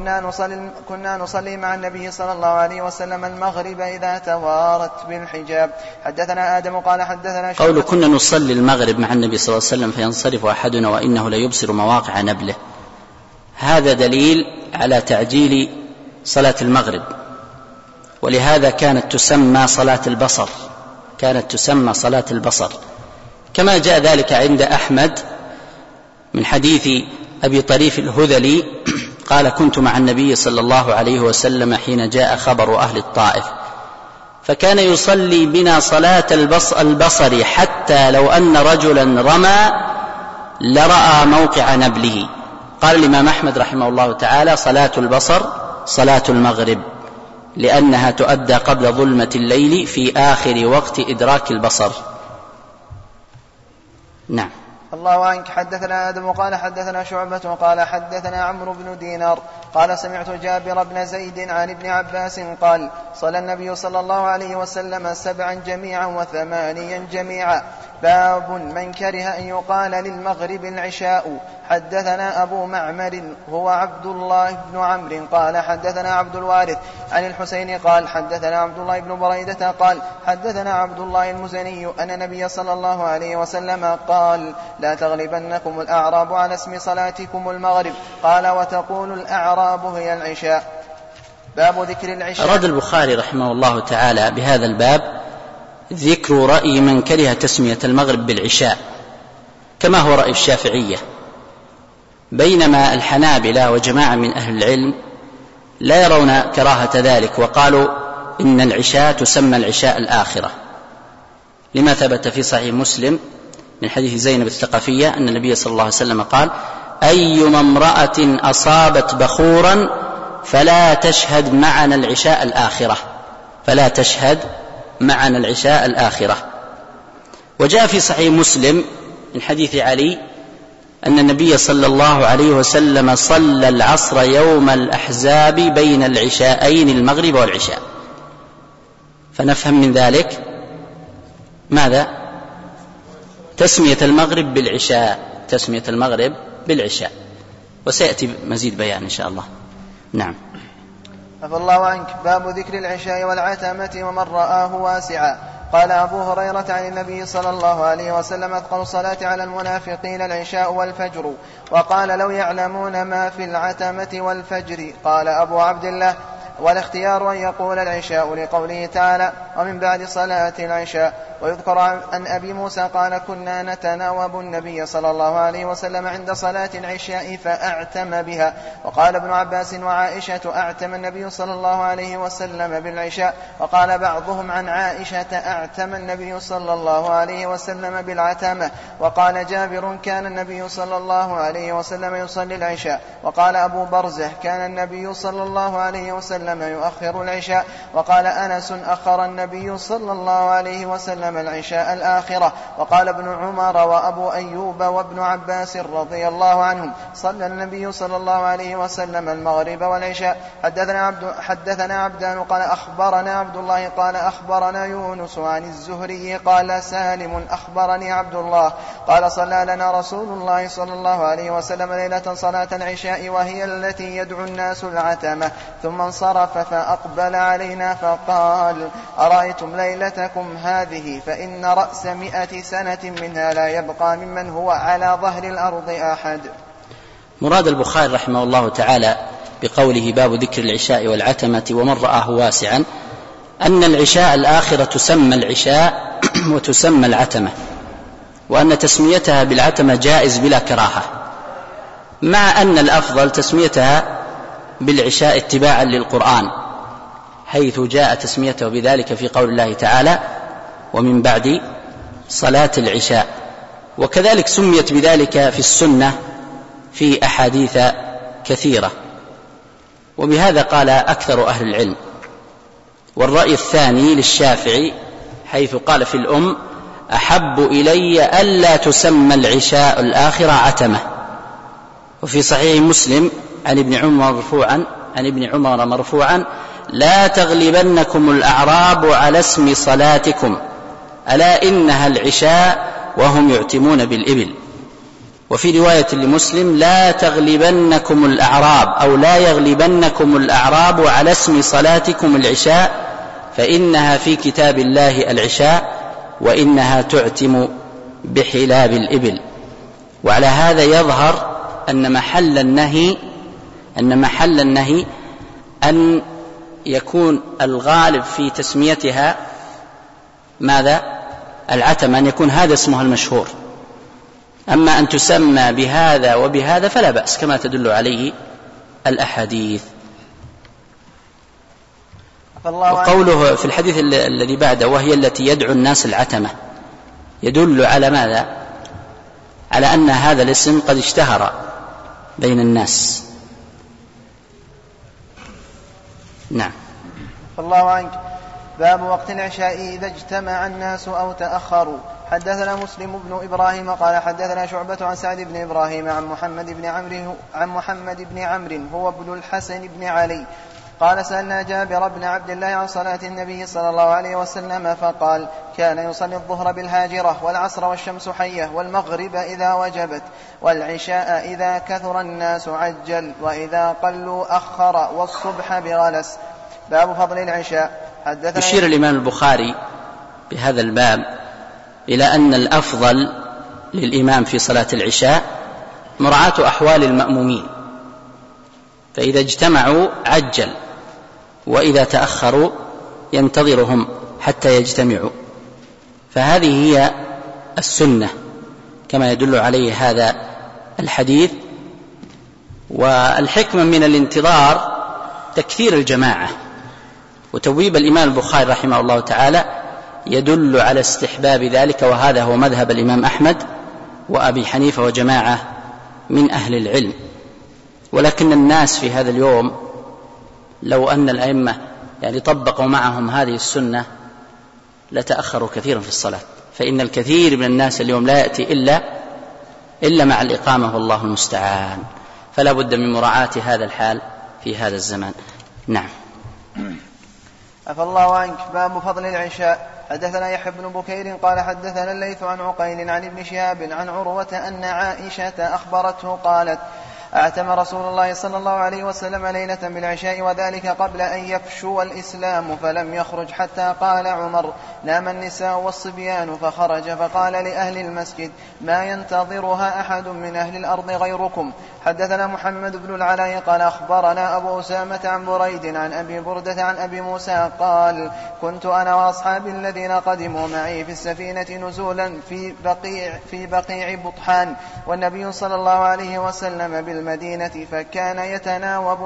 كنا نصلي مع النبي صلى الله عليه وسلم المغرب إذا توارت بالحجاب. حدثنا آدم قال حدثنا قول كنا نصلي المغرب مع النبي صلى الله عليه وسلم فينصرف أحدنا وإنه ليبصر مواقع نبله، هذا دليل على تعجيل صلاة المغرب، ولهذا كانت تسمى صلاة البصر كما جاء ذلك عند أحمد من حديث أبي طريف الهذلي قال كنت مع النبي صلى الله عليه وسلم حين جاء خبر أهل الطائف فكان يصلي بنا صلاة البصر حتى لو أن رجلا رمى لرأى موقع نبله. قال الإمام أحمد رحمه الله تعالى صلاة البصر صلاة المغرب لأنها تؤدى قبل ظلمة الليل في آخر وقت إدراك البصر. نعم. الله عنك. حدثنا آدم قال حدثنا شعبة قال حدثنا عمرو بن دينار قال سمعت جابر بن زيد عن ابن عباس قال صلى النبي صلى الله عليه وسلم 7 جميعا و8 جميعا باب من كره أن يقال للمغرب العشاء. حدثنا أبو معمر هو عبد الله بن عمرو قال حدثنا عبد الوارث عن الحسين قال حدثنا عبد الله بن بريدة قال حدثنا عبد الله المزني أن النبي صلى الله عليه وسلم قال لا تغلبنكم الأعراب على اسم صلاتكم المغرب. قال وتقول الأعراب هي العشاء. باب ذكر العشاء. أراد البخاري رحمه الله تعالى بهذا الباب ذكر رأي من كره تسمية المغرب بالعشاء كما هو رأي الشافعية، بينما الحنابلة وجماعة من أهل العلم لا يرون كراهة ذلك، وقالوا إن العشاء تسمى العشاء الآخرة، لما ثبت في صحيح مسلم من حديث زينب الثقفية أن النبي صلى الله عليه وسلم قال أيما امرأة أصابت بخورا فلا تشهد معنا العشاء الآخرة، فلا تشهد معنا العشاء الآخرة. وجاء في صحيح مسلم من حديث علي أن النبي صلى الله عليه وسلم صلى العصر يوم الأحزاب بين العشاءين المغرب والعشاء. فنفهم من ذلك ماذا؟ تسمية المغرب بالعشاء، تسمية المغرب بالعشاء، وسيأتي مزيد بيان إن شاء الله. نعم. عفى الله عنك. باب ذكر العشاء والعتمة ومن رآه واسعا. قال أبو هريرة عن النبي صلى الله عليه وسلم أثقل الصلاة على المنافقين العشاء والفجر. وقال لو يعلمون ما في العتمة والفجر. قال أبو عبد الله والاختيار أن يقول العشاء لقوله تعالى ومن بعد صلاة العشاء. ويذكر عن أبي موسى قال كنا نتناوب النبي صلى الله عليه وسلم عند صلاة العشاء فأعتم بها. وقال ابن عباس وعائشة أعتم النبي صلى الله عليه وسلم بالعشاء. وقال بعضهم عن عائشة أعتم النبي صلى الله عليه وسلم بالعتمة. وقال جابر كان النبي صلى الله عليه وسلم يصلي العشاء. وقال أبو برزة كان النبي صلى الله عليه وسلم يؤخر العشاء. وقال أنس أخر النبي صلى الله عليه وسلم العشاء الآخرة. وقال ابن عمر وأبو أيوب وابن عباس رضي الله عنهم صلى النبي صلى الله عليه وسلم المغرب والعشاء. حدثنا عبدان قال أخبرنا عبد الله قال أخبرنا يونس عن الزهري قال سالم أخبرني عبد الله قال صلى لنا رسول الله صلى الله عليه وسلم ليلة صلاة العشاء وهي التي يدعو الناس العتمة ثم انصرف فأقبل علينا فقال أرأيتم ليلتكم هذه فإن رأس 100 سنة منها لا يبقى ممن هو على ظهر الأرض أحد. مراد البخاري رحمه الله تعالى بقوله باب ذكر العشاء والعتمة ومن رآه واسعا أن العشاء الآخرة تسمى العشاء وتسمى العتمة، وأن تسميتها بالعتمة جائز بلا كراهة، مع أن الأفضل تسميتها بالعشاء اتباعا للقرآن، حيث جاء تسميته بذلك في قول الله تعالى ومن بعد صلاة العشاء. وكذلك سميت بذلك في السنة في أحاديث كثيرة، وبهذا قال أكثر أهل العلم. والرأي الثاني للشافعي حيث قال في الأم أحب إلي ألا تسمى العشاء الآخرة عتمة. وفي صحيح مسلم عن ابن عمر مرفوعا لا تغلبنكم الأعراب على اسم صلاتكم ألا إنها العشاء وهم يعتمون بالإبل. وفي رواية لمسلم لا تغلبنكم الأعراب أو لا يغلبنكم الأعراب على اسم صلاتكم العشاء فإنها في كتاب الله العشاء وإنها تعتم بحلاب الإبل. وعلى هذا يظهر أن محل النهي أن يكون الغالب في تسميتها ماذا؟ العتمة، أن يكون هذا اسمها المشهور. أما أن تسمى بهذا وبهذا فلا بأس كما تدل عليه الأحاديث. وقوله في الحديث الذي بعده وهي التي يدعو الناس العتمة يدل على ماذا؟ على أن هذا الاسم قد اشتهر بين الناس. نعم. الله عنك. باب وقت العشاء إذا اجتمع الناس أو تأخروا. حدثنا مسلم بن إبراهيم قال حدثنا شعبة عن سعد بن إبراهيم عن محمد بن عمرو هو ابن الحسن بن علي قال سألنا جابر بن عبد الله عن صلاة النبي صلى الله عليه وسلم فقال كان يصلي الظهر بالهاجرة والعصر والشمس حية والمغرب إذا وجبت والعشاء إذا كثر الناس عجل وإذا قلوا أخر والصبح بغلس. باب فضل العشاء. يشير الإمام البخاري بهذا الباب إلى أن الأفضل للإمام في صلاة العشاء مراعاة أحوال المأمومين، فإذا اجتمعوا عجل، وإذا تأخروا ينتظرهم حتى يجتمعوا، فهذه هي السنة كما يدل عليه هذا الحديث. والحكمة من الانتظار تكثير الجماعة، وتبويب الإمام البخاري رحمه الله تعالى يدل على استحباب ذلك، وهذا هو مذهب الإمام أحمد وأبي حنيفة وجماعة من أهل العلم. ولكن الناس في هذا اليوم لو أن الأئمة طبقوا معهم هذه السنة لتأخروا كثيرا في الصلاة، فإن الكثير من الناس اليوم لا يأتي إلا مع الإقامة والله المستعان، فلا بد من مراعاة هذا الحال في هذا الزمان. نعم. عفى الله عنك. باب فضل العشاء. حدثنا يحيى بن بكير قال حدثنا الليث عن عقيل عن ابن شهاب عن عروة أن عائشة أخبرته قالت اعتم رسول الله صلى الله عليه وسلم ليلة بالعشاء وذلك قبل أن يفشو الإسلام فلم يخرج حتى قال عمر نام النساء والصبيان فخرج فقال لأهل المسجد ما ينتظرها أحد من أهل الأرض غيركم. حدثنا محمد بن العلاء قال أخبرنا أبو أسامة عن بريد عن أبي بردة عن أبي موسى قال كنت أنا وأصحابي الذين قدموا معي في السفينة نزولا في بقيع بطحان والنبي صلى الله عليه وسلم بالمدينة فكان يتناوب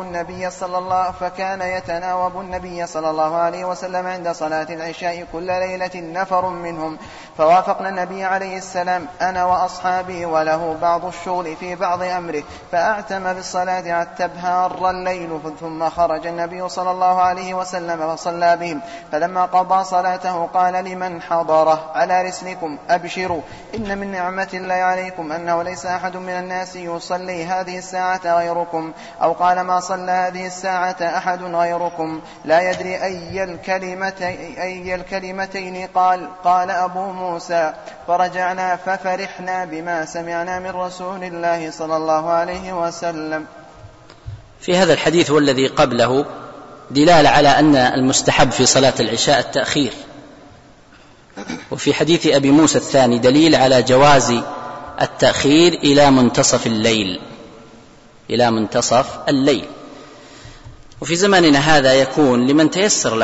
النبي صلى الله عليه وسلم عند صلاة العشاء كل ليلة نفر منهم فوافقنا النبي عليه السلام أنا وأصحابي وله بعض الشغل في بعض أمره فأعتم بالصلاة حتى ابهار الليل ثم خرج النبي صلى الله عليه وسلم فصلى بهم فلما قضى صلاته قال لمن حضره على رسلكم أبشروا إن من نعمة الله عليكم أنه ليس أحد من الناس يصلي هذه الساعة غيركم أو قال ما صلى هذه الساعة أحد غيركم لا يدري أي الكلمتين قال أبو موسى فرجعنا ففرحنا بما سمعنا من رسول الله صلى الله عليه وسلم. في هذا الحديث والذي قبله دلالة على أن المستحب في صلاة العشاء التأخير، وفي حديث أبي موسى الثاني دليل على جواز التأخير إلى منتصف الليل. وفي زماننا هذا يكون لمن تيسر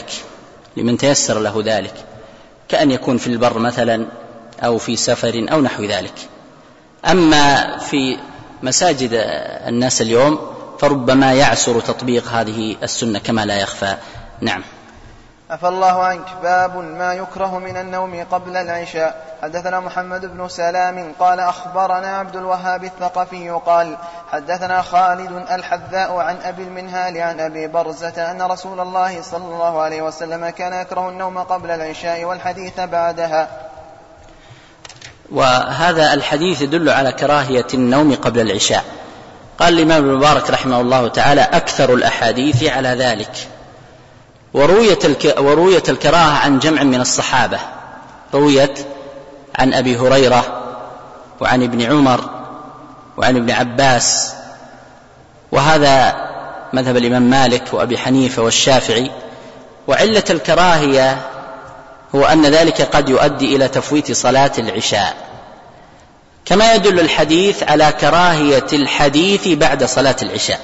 له ذلك كأن يكون في البر مثلا أو في سفر أو نحو ذلك. أما في مساجد الناس اليوم فربما يعسر تطبيق هذه السنة كما لا يخفى. نعم. عفى الله عنك. باب ما يكره من النوم قبل العشاء. حدثنا محمد بن سلام قال أخبرنا عبد الوهاب الثقفي قال حدثنا خالد الحذاء عن أبي المنهال عن أبي برزة أن رسول الله صلى الله عليه وسلم كان يكره النوم قبل العشاء والحديث بعدها. وهذا الحديث يدل على كراهية النوم قبل العشاء. قال الإمام ابن مبارك رحمه الله تعالى أكثر الأحاديث على ذلك، ورويت الكراهة عن جمع من الصحابة، رويت عن أبي هريرة وعن ابن عمر وعن ابن عباس، وهذا مذهب الإمام مالك وأبي حنيفة والشافعي. وعلة الكراهية هو أن ذلك قد يؤدي إلى تفويت صلاة العشاء، كما يدل الحديث على كراهية الحديث بعد صلاة العشاء،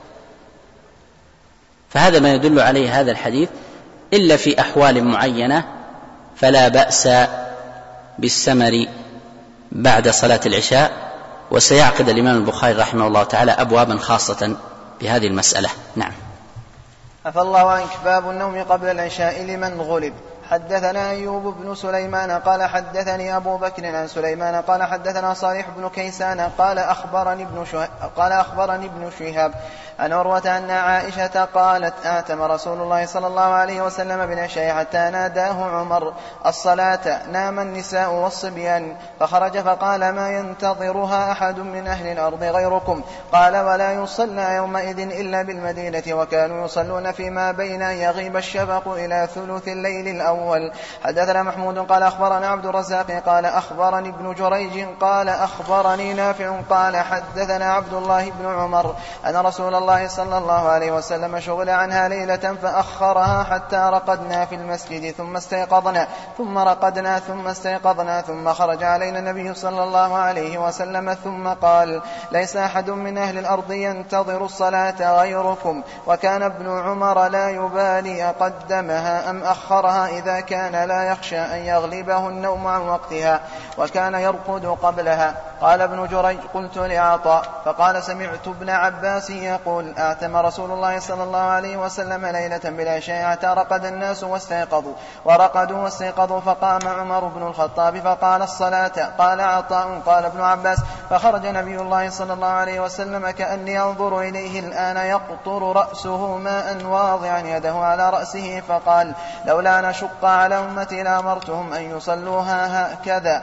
فهذا ما يدل عليه هذا الحديث، إلا في أحوال معينة فلا بأس بالسمر بعد صلاة العشاء. وسيعقد الإمام البخاري رحمه الله تعالى أبوابا خاصة بهذه المسألة. نعم. عفى الله عنك. باب النوم قبل العشاء لمن غلب. حدثنا أيوب بن سليمان قال حدثني أبو بكر عن سليمان قال حدثنا صالح بن كيسان قال أخبرني ابن شهاب عن عروة أن عائشة قالت أعتم رسول الله صلى الله عليه وسلم بالعشاء حتى ناداه عمر الصلاة، نام النساء والصبيان، فخرج فقال ما ينتظرها أحد من أهل الأرض غيركم؟ قال ولا يصلى يومئذ إلا بالمدينة، وكانوا يصلون فيما بين أن يغيب الشفق إلى ثلث الليل الأول. حدثنا محمود قال أخبرنا عبد الرزاق قال أخبرني ابن جريج قال أخبرني نافع قال حدثنا عبد الله بن عمر أن رسول الله صلى الله عليه وسلم شغل عنها ليلة فأخرها حتى رقدنا في المسجد ثم استيقظنا ثم رقدنا ثم استيقظنا ثم خرج علينا النبي صلى الله عليه وسلم ثم قال ليس أحد من أهل الأرض ينتظر الصلاة غيركم. وكان ابن عمر لا يبالي أقدمها أم أخرها إذا كان لا يخشى أن يغلبه النوم عن وقتها، وكان يرقد قبلها. قال ابن جريج قلت لعطاء فقال سمعت ابن عباس يقول أعتم رسول الله صلى الله عليه وسلم ليلة بالعشاء حتى رقد الناس ورقدوا واستيقظوا، فقام عمر بن الخطاب فقال الصلاة. قال عطاء قال ابن عباس فخرج نبي الله صلى الله عليه وسلم كأني أنظر إليه الآن يقطر رأسه ماء واضعا يده على رأسه، فقال لولا أن أشق على أمتي لأمرتهم أن يصلوها هكذا.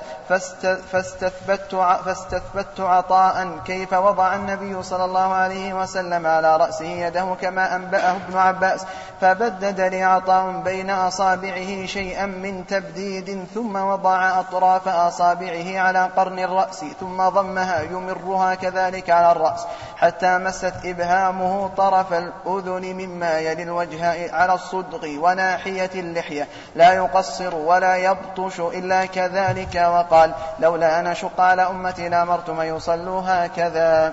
فاستثبت عطاء كيف وضع النبي صلى الله عليه وسلم على رأسه يده كما أنبأه ابن عباس، فبدد لي عطاء بين أصابعه شيئا من تبديد ثم وضع أطراف أصابعه على قرن الرأس ثم ضمها يمرها كذلك على الرأس حتى مست إبهامه طرف الأذن مما يلي الوجه على الصدغ وناحية اللحية، لا يقصر ولا يبطش إلا كذلك، وقال لولا أن أشق على أمتي لأمرتم أن يصلوا هكذا.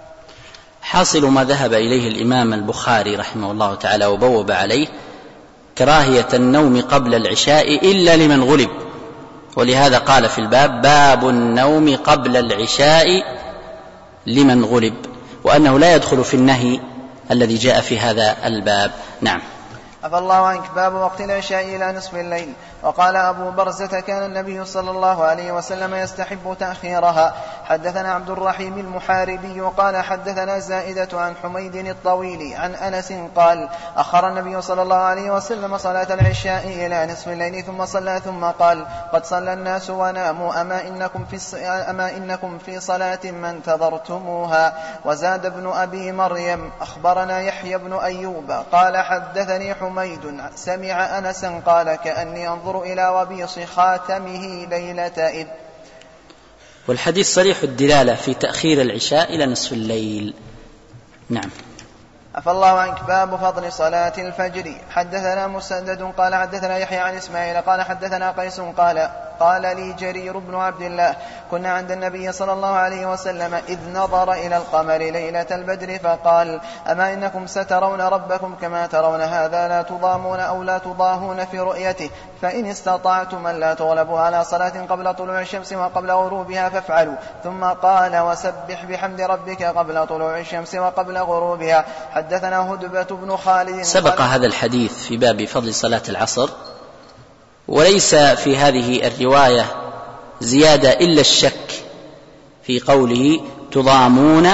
حاصل ما ذهب إليه الإمام البخاري رحمه الله تعالى وبوب عليه كراهية النوم قبل العشاء إلا لمن غلب، ولهذا قال في الباب باب النوم قبل العشاء لمن غلب، وأنه لا يدخل في النهي الذي جاء في هذا الباب. نعم. عفى الله عنك. باب وقت العشاء إلى نصف الليل. وقال أبو برزة كان النبي صلى الله عليه وسلم يستحب تأخيرها. حدثنا عبد الرحيم المحاربي قال حدثنا زائدة عن حميد الطويل عن أنس قال أخر النبي صلى الله عليه وسلم صلاة العشاء إلى نصف الليل ثم صلى ثم قال قد صلى الناس وناموا أما إنكم في صلاة ما انتظرتموها. وزاد ابن أبي مريم أخبرنا يحيى بن أيوب قال حدثني حميد سمع أنسا قال كأني أنظر إلى وبيص خاتمه ليلة إذ. والحديث صريح الدلالة في تأخير العشاء إلى نصف الليل. نعم. عفى الله عنك. باب فضل صلاة الفجر. حدثنا مسدد قال حدثنا يحيى عن إسماعيل قال حدثنا قيس قال لي جرير بن عبد الله كنا عند النبي صلى الله عليه وسلم إذ نظر إلى القمر ليلة البدر فقال أما إنكم سترون ربكم كما ترون هذا لا تضامون أو لا تضاهون في رؤيته، فإن استطعتم أن لا تغلبوا على صلاة قبل طلوع الشمس وقبل غروبها فافعلوا. ثم قال وسبح بحمد ربك قبل طلوع الشمس وقبل غروبها. حدثنا هدبة بن خالد. سبق هذا الحديث في باب فضل صلاة العصر، وليس في هذه الرواية زيادة إلا الشك في قوله تضامون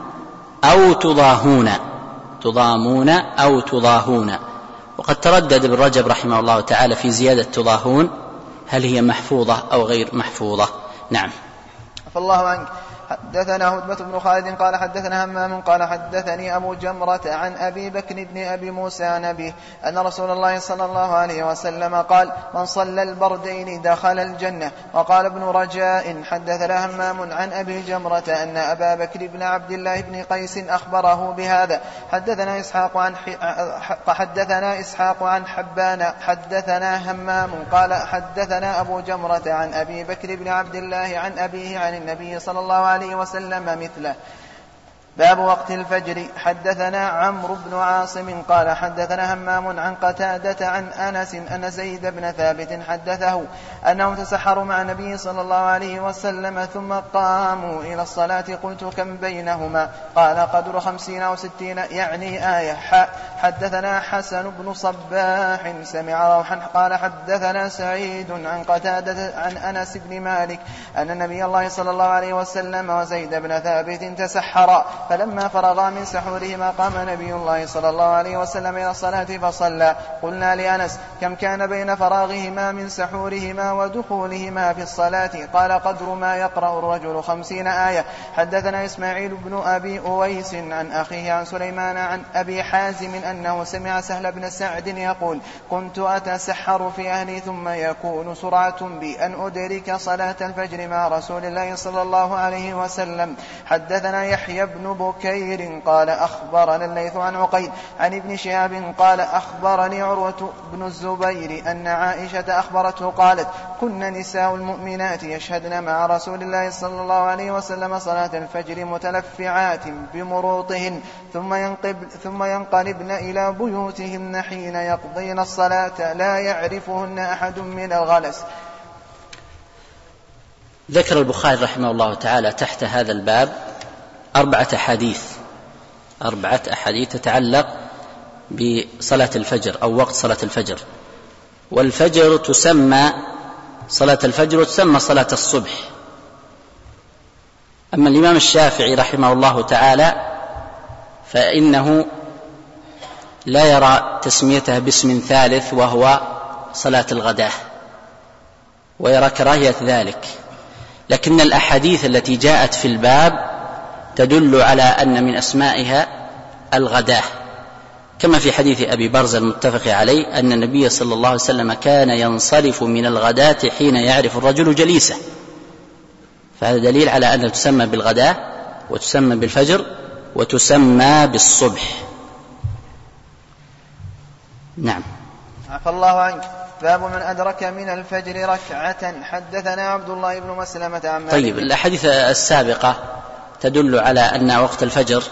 أو تضاهون، وقد تردد ابن رجب رحمه الله تعالى في زيادة تضاهون هل هي محفوظة أو غير محفوظة. نعم. فالله عنك. حدثنا هدبة بن خالد قال حدثنا همام قال حدثني أبو جمرة عن أبي بكر بن أبي موسى عن أبيه أن رسول الله صلى الله عليه وسلم قال من صلى البردين دخل الجنة. وقال ابن رجاء حدثنا همام عن أبي جمرة أن أبا بكر بن عبد الله بن قيس أخبره بهذا. حدثنا إسحاق عن حبان حدثنا همام قال حدثنا أبو جمرة عن أبي بكر بن عبد الله عن أبيه عن النبي صلى الله عليه وسلم مثله. باب وقت الفجر. حدثنا عمرو بن عاصم قال حدثنا همام عن قتادة عن أنس أن زيد بن ثابت حدثه أنهم تسحروا مع النبي صلى الله عليه وسلم ثم قاموا إلى الصلاة. قلت كم بينهما؟ قال قدر 50 أو 60 يعني آية. حدثنا حسن بن صباح سمع روحا قال حدثنا سعيد عن قتادة عن أنس بن مالك أن النبي الله صلى الله عليه وسلم وزيد بن ثابت تسحرا فلما فرغا من سحورهما قام نبي الله صلى الله عليه وسلم إلى الصلاة فصلى. قلنا لأنس كم كان بين فراغهما من سحورهما ودخولهما في الصلاة؟ قال قدر ما يقرأ الرجل 50 آية. حدثنا إسماعيل بن أبي أويس عن أخيه عن سليمان عن أبي حازم أنه سمع سهل بن سعد يقول كنت أتسحر في أهلي ثم يكون سرعة بي أن أدرك صلاة الفجر مع رسول الله صلى الله عليه وسلم. حدثنا يحيى بن بكير قال أخبرنا الليث عن عقيل عن ابن شهاب قال أخبرني عروة بن الزبير أن عائشة أخبرته قالت كنا نساء المؤمنات يشهدن مع رسول الله صلى الله عليه وسلم صلاة الفجر متلفعات بمروطهن ثم ينقلبن إلى بيوتهن حين يقضين الصلاة لا يعرفهن أحد من الغلس. ذكر البخاري رحمه الله تعالى تحت هذا الباب 4 أحاديث تتعلق بصلاة الفجر أو وقت صلاة الفجر. والفجر تسمى صلاة الفجر وتسمى صلاة الصبح. أما الإمام الشافعي رحمه الله تعالى فإنه لا يرى تسميتها باسم ثالث وهو صلاة الغداة ويرى كراهية ذلك، لكن الأحاديث التي جاءت في الباب تدل على أن من أسمائها الغداة، كما في حديث أبي برزة المتفق عليه أن النبي صلى الله عليه وسلم كان ينصرف من الغداة حين يعرف الرجل جليسه، فهذا دليل على أنها تسمى بالغداة وتسمى بالفجر وتسمى بالصبح. نعم. عفى الله عنك. باب من أدرك من الفجر ركعة. حدثنا عبد الله بن مسلمة عن مالك. طيب، الأحاديث السابقة تدل على أن وقت الفجر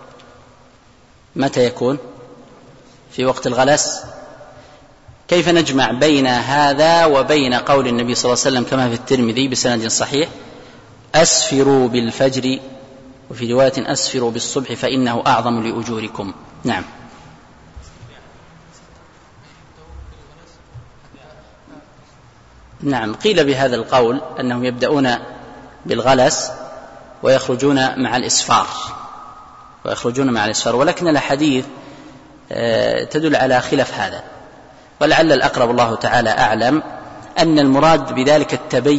متى يكون؟ في وقت الغلس. كيف نجمع بين هذا وبين قول النبي صلى الله عليه وسلم كما في الترمذي بسند صحيح أسفروا بالفجر، وفي رواية أسفروا بالصبح فإنه أعظم لأجوركم؟ نعم. نعم، قيل بهذا القول أنهم يبدأون بالغلس ويخرجون مع الإسفار ولكن الحديث تدل على خلاف هذا، ولعل الأقرب الله تعالى أعلم أن المراد بذلك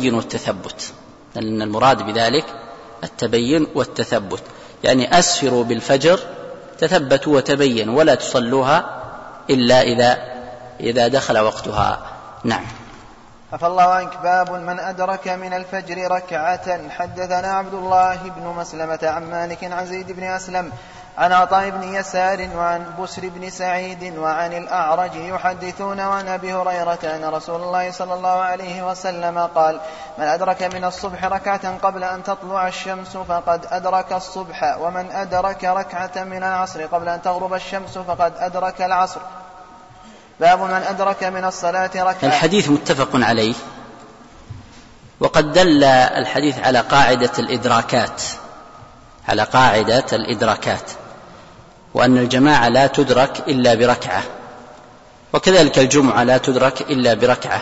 التبين والتثبت، يعني أسفروا بالفجر تثبتوا وتبينوا ولا تصلوها إلا إذا دخل وقتها. نعم. عفى الله عنك. باب من أدرك من الفجر ركعة. حدثنا عبد الله بن مسلمة عن مالك عن زيد بن أسلم عن عطاء بن يسار وعن بسر بن سعيد وعن الأعرج يحدثون عن أبي هريرة أن رسول الله صلى الله عليه وسلم قال من أدرك من الصبح ركعة قبل أن تطلع الشمس فقد أدرك الصبح، ومن أدرك ركعة من العصر قبل أن تغرب الشمس فقد أدرك العصر. باب من أدرك من الصلاة ركعة. الحديث متفق عليه، وقد دل الحديث على قاعدة الإدراكات، وأن الجماعة لا تدرك إلا بركعة، وكذلك الجمعة لا تدرك إلا بركعة،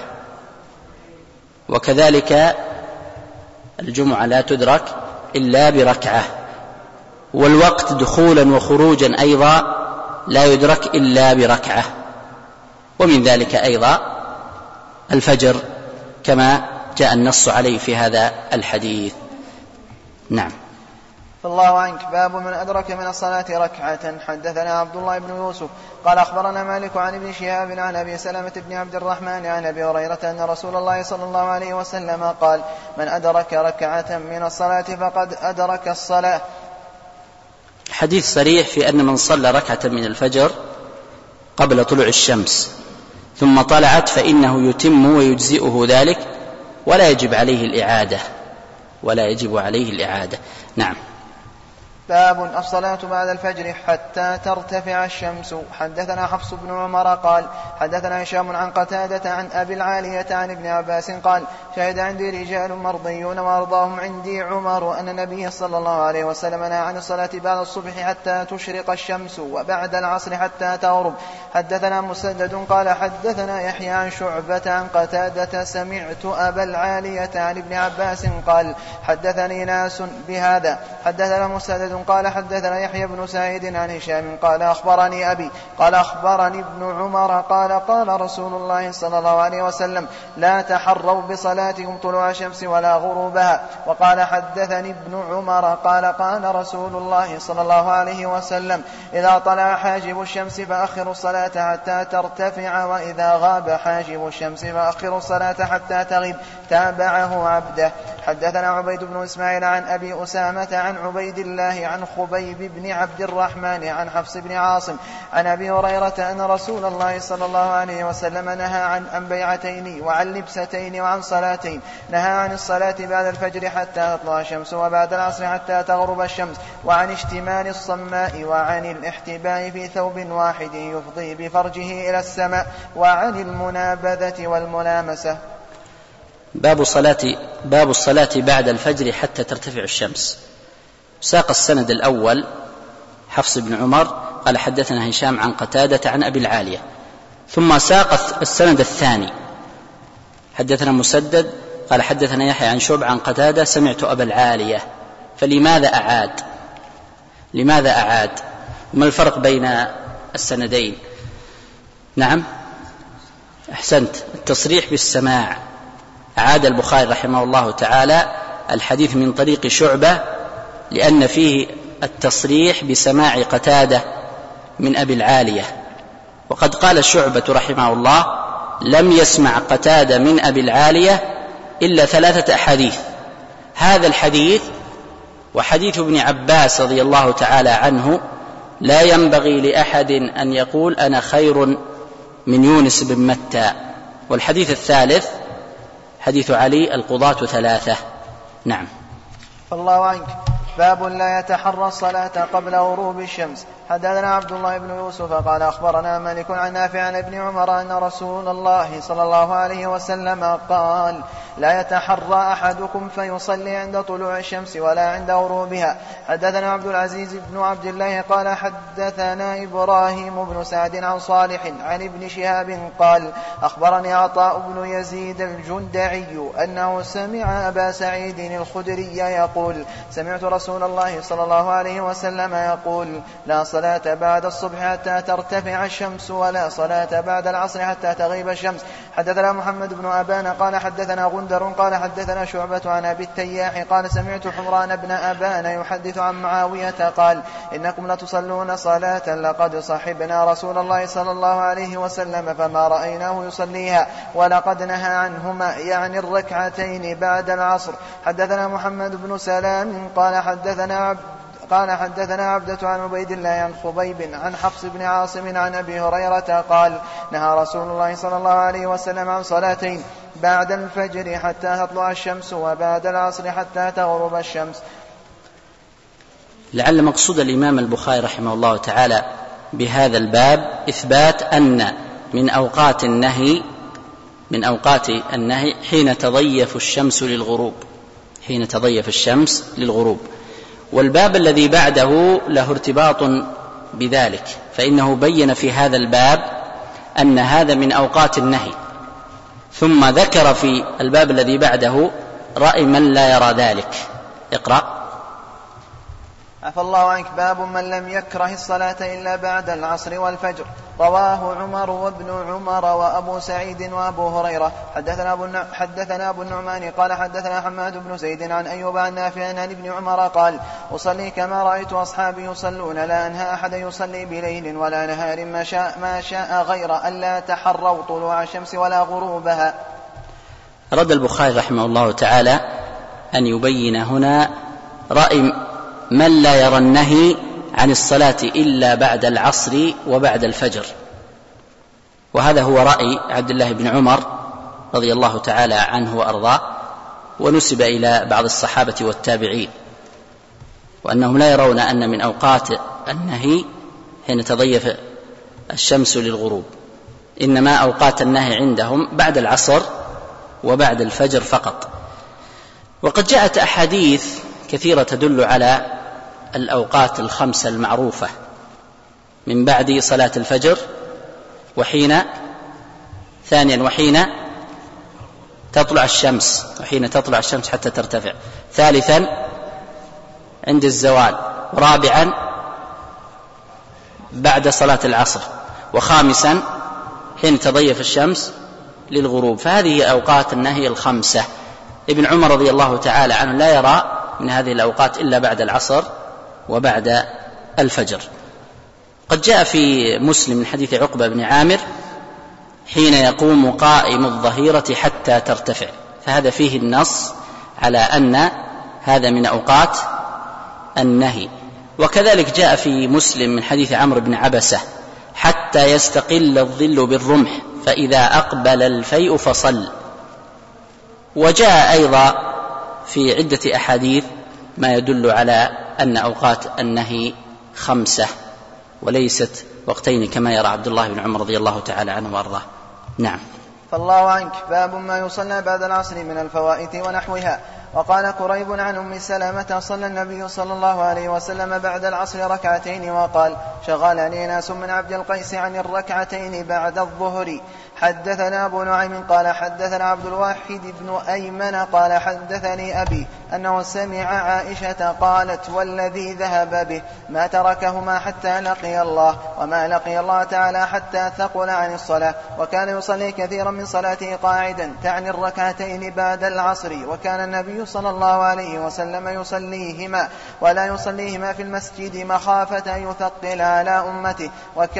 وكذلك الجمعة لا تدرك إلا بركعة، والوقت دخولا وخروجا أيضا لا يدرك إلا بركعة، ومن ذلك أيضا الفجر كما جاء النص عليه في هذا الحديث. نعم. الله عنك. باب من أدرك من الصلاة ركعة. حدثنا عبد الله بن يوسف قال أخبرنا مالك عن ابن شهاب عن أبي سلمة بن عبد الرحمن عن أبي هريرة أن رسول الله صلى الله عليه وسلم قال من أدرك ركعة من الصلاة فقد أدرك الصلاة. حديث صريح في أن من صلى ركعة من الفجر قبل طلوع الشمس ثم طلعت فإنه يتم ويجزئه ذلك ولا يجب عليه الإعادة. نعم. باب الصلاة بعد الفجر حتى ترتفع الشمس. حدثنا حفص بن عمر قال حدثنا هشام عن قتادة عن أبي العالية عن ابن عباس قال شهد عندي رجال مرضيون وأرضاهم عندي عمر أن النبي صلى الله عليه وسلم نهى عن الصلاة بعد الصبح حتى تشرق الشمس وبعد العصر حتى تغرب. حدثنا مسدد قال حدثنا يحيى عن شعبة عن قتادة سمعت أبا العالية عن ابن عباس قال حدثني ناس بهذا. حدثنا مسدد قال حدثنا يحيى بن سعيد عن هشام قال أخبرني أبي قال أخبرني ابن عمر قال قال رسول الله صلى الله عليه وسلم لا تحروا بصلاتكم طلوع الشمس ولا غروبها. وقال حدثني ابن عمر قال قال رسول الله صلى الله عليه وسلم إذا طلع حاجب الشمس فأخروا الصلاة حتى ترتفع وإذا غاب حاجب الشمس فأخروا الصلاة حتى تغيب. تابعه عبده. حدثنا عبيد بن إسماعيل عن أبي أسامة عن عبيد الله عن خبيب بن عبد الرحمن عن حفص بن عاصم عن أبي هريرة أن رسول الله صلى الله عليه وسلم نهى عن بيعتين وعن لبستين وعن صلاتين. نهى عن الصلاة بعد الفجر حتى تطلع الشمس وبعد العصر حتى تغرب الشمس وعن اشتمال الصماء وعن الاحتباء في ثوب واحد يفضي بفرجه إلى السماء وعن المنابذة والملامسة. باب الصلاة بعد الفجر حتى ترتفع الشمس. ساق السند الأول حفص بن عمر قال حدثنا هشام عن قتادة عن أبي العالية، ثم ساق السند الثاني حدثنا مسدد قال حدثنا يحيى عن شعبة عن قتادة سمعت أبا العالية. فلماذا أعاد؟ ما الفرق بين السندين؟ نعم أحسنت، التصريح بالسماع. أعاد البخاري رحمه الله تعالى الحديث من طريق شعبة لأن فيه التصريح بسماع قتادة من أبي العالية. وقد قال شعبة رحمه الله لم يسمع قتادة من أبي العالية إلا 3 أحاديث، هذا الحديث وحديث ابن عباس رضي الله تعالى عنه لا ينبغي لأحد أن يقول أنا خير من يونس بن متى. والحديث الثالث حديث علي القضاة 3. نعم. الله عنك. باب لا يتحرى الصلاة قبل غروب الشمس. حدثنا عبد الله بن يوسف قال أخبرنا مالك عن نافع عن ابن عمر أن رسول الله صلى الله عليه وسلم قال لا يتحرى أحدكم فيصلي عند طلوع الشمس ولا عند غروبها. حدثنا عبد العزيز بن عبد الله قال حدثنا إبراهيم بن سعد عن صالح عن ابن شهاب قال أخبرني عطاء بن يزيد الجندعي أنه سمع أبا سعيد الخدري يقول سمعت رسول الله صلى الله عليه وسلم يقول لا صلاة بعد الصبح حتى ترتفع الشمس ولا صلاة بعد العصر حتى تغيب الشمس. حدثنا محمد بن أبان قال حدثنا غندر قال حدثنا شعبة عن أبي التياح قال سمعت حمران بن أبان يحدث عن معاوية قال إنكم لتصلون صلاة لقد صحبنا رسول الله صلى الله عليه وسلم فما رأيناه يصليها ولقد نهى عنهما يعني الركعتين بعد العصر. حدثنا محمد بن سلام قال حدثنا عبدة عن عبيد الله عن خبيب عن حفص بن عاصم عن أبي هريرة قال نهى رسول الله صلى الله عليه وسلم عن صلاتين بعد الفجر حتى تطلع الشمس وبعد العصر حتى تغرب الشمس. لعل مقصود الإمام البخاري رحمه الله تعالى بهذا الباب إثبات أن من أوقات النهي حين تضيف الشمس للغروب. والباب الذي بعده له ارتباط بذلك، فإنه بين في هذا الباب أن هذا من أوقات النهي، ثم ذكر في الباب الذي بعده رأي من لا يرى ذلك. اقرأ. عفى الله عنك. باب من لم يكره الصلاة إلا بعد العصر والفجر. رواه عمر وابن عمر وأبو سعيد وأبو هريرة. حدثنا أبو النعمان قال حدثنا حماد بن زيد عن أيوب عن نافع عن ابن عمر قال أصلي كما رأيت أصحابي يصلون لا أنهى أحد يصلي بليل ولا نهار ما شاء غير أن لا تحروا طلوع الشمس ولا غروبها. رد البخاري رحمه الله تعالى أن يبين هنا رأي من لا يرى النهي عن الصلاة إلا بعد العصر وبعد الفجر، وهذا هو رأي عبد الله بن عمر رضي الله تعالى عنه وأرضاه، ونسب إلى بعض الصحابة والتابعين. وأنهم لا يرون أن من أوقات النهي حين تضيف الشمس للغروب، إنما أوقات النهي عندهم بعد العصر وبعد الفجر فقط. وقد جاءت أحاديث كثيرة تدل على الأوقات الخمسة المعروفة من بعد صلاة الفجر، وحين تطلع الشمس، وحين تطلع الشمس حتى ترتفع، ثالثا عند الزوال، رابعا بعد صلاة العصر، وخامسا حين تضيف الشمس للغروب. فهذه أوقات النهي الخمسة. ابن عمر رضي الله تعالى عنه لا يرى من هذه الأوقات إلا بعد العصر وبعد الفجر. قد جاء في مسلم من حديث عقبة بن عامر حين يقوم قائم الظهيرة حتى ترتفع، فهذا فيه النص على أن هذا من أوقات النهي. وكذلك جاء في مسلم من حديث عمرو بن عبسة حتى يستقل الظل بالرمح فإذا أقبل الفيء فصل. وجاء أيضا في عدة أحاديث ما يدل على أن أوقات النهي خمسة وليست وقتين كما يرى عبد الله بن عمر رضي الله تعالى عنه وأرضاه. نعم. فالله عنك. باب ما يصلى بعد العصر من الفوائت ونحوها. وقال قريب عن أم سلمة صلى النبي صلى الله عليه وسلم بعد العصر ركعتين وقال شغلني ناس من عبد القيس عن الركعتين بعد الظهر. حدثنا أبو نعيم قال حدثنا عبد الواحد بن أيمن قال حدثني أبي أنه سمع عائشة قالت والذي ذهب به ما تركهما حتى لقي الله، وما لقي الله تعالى حتى ثقل عن الصلاة، وكان يصلي كثيرا من صلاته قاعدا تعني الركعتين بعد العصر، وكان النبي صلى الله عليه وسلم يصليهما ولا يصليهما في المسجد مخافة أن يثقل على أمته،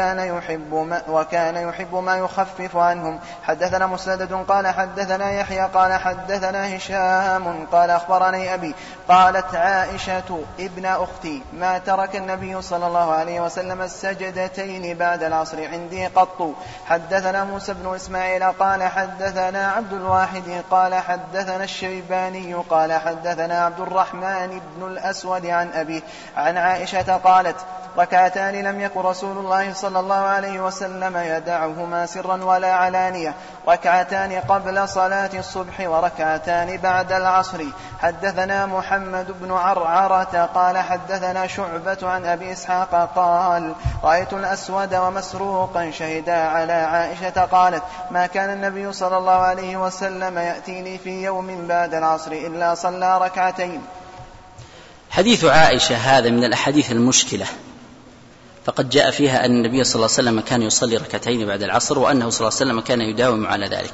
وكان يحب ما يخفف عنهم. حدثنا مسدد قال حدثنا يحيى قال حدثنا هشام قال أخبرني أبي قالت عائشة ابن أختي ما ترك النبي صلى الله عليه وسلم السجدتين بعد العصر عندي قط. حدثنا موسى بن إسماعيل قال حدثنا عبد الواحد قال حدثنا الشيباني قال حدثنا عبد الرحمن بن الأسود عن أبي عن عائشة قالت ركعتان لم يكن رسول الله صلى الله عليه وسلم يدعهما سرا ولا علانية، ركعتان قبل صلاة الصبح وركعتان بعد العصر. حدثنا محمد بن عرعرة قال حدثنا شعبة عن أبي إسحاق قال رأيت الأسود ومسروقا شهدا على عائشة قالت ما كان النبي صلى الله عليه وسلم يأتيني في يوم بعد العصر إلا صلى ركعتين. حديث عائشة هذا من الأحاديث المشكلة، فقد جاء فيها أن النبي صلى الله عليه وسلم كان يصلي ركعتين بعد العصر، وأنه صلى الله عليه وسلم كان يداوم على ذلك.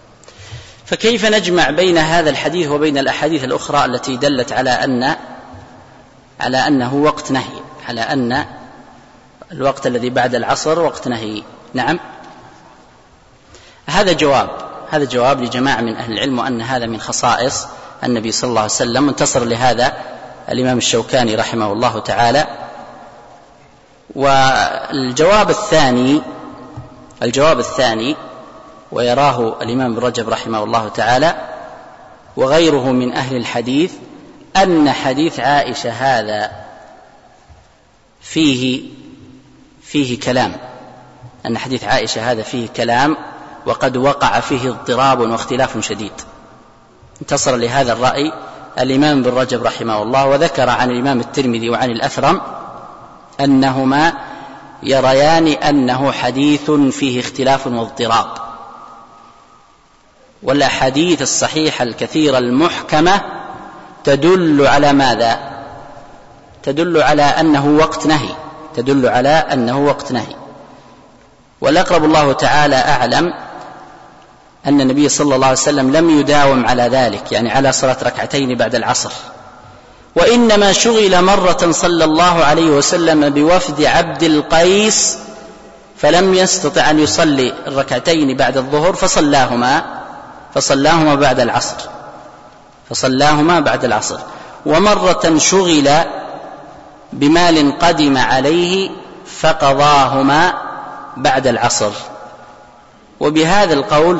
فكيف نجمع بين هذا الحديث وبين الأحاديث الأخرى التي دلت على أنه وقت نهي، على أن الوقت الذي بعد العصر وقت نهي؟ نعم، هذا جواب لجماعة من أهل العلم، وأن هذا من خصائص النبي صلى الله عليه وسلم. انتصر لهذا الإمام الشوكاني رحمه الله تعالى. والجواب الثاني ويراه الإمام ابن رجب رحمه الله تعالى وغيره من أهل الحديث أن حديث عائشة هذا فيه كلام، أن حديث عائشة هذا فيه كلام وقد وقع فيه اضطراب واختلاف شديد. انتصر لهذا الرأي الإمام ابن رجب رحمه الله، وذكر عن الإمام الترمذي وعن الأثرم أنهما يريان أنه حديث فيه اختلاف واضطراب، والأحاديث الصحيحة الكثيرة المحكمة تدل على ماذا؟ تدل على أنه وقت نهي. والأقرب الله تعالى أعلم أن النبي صلى الله عليه وسلم لم يداوم على ذلك، يعني على صلاة ركعتين بعد العصر، وإنما شغل مرة صلى الله عليه وسلم بوفد عبد القيس فلم يستطع أن يصلي الركعتين بعد الظهر فصلاهما بعد العصر. ومرة شغل بمال قدم عليه فقضاهما بعد العصر. وبهذا القول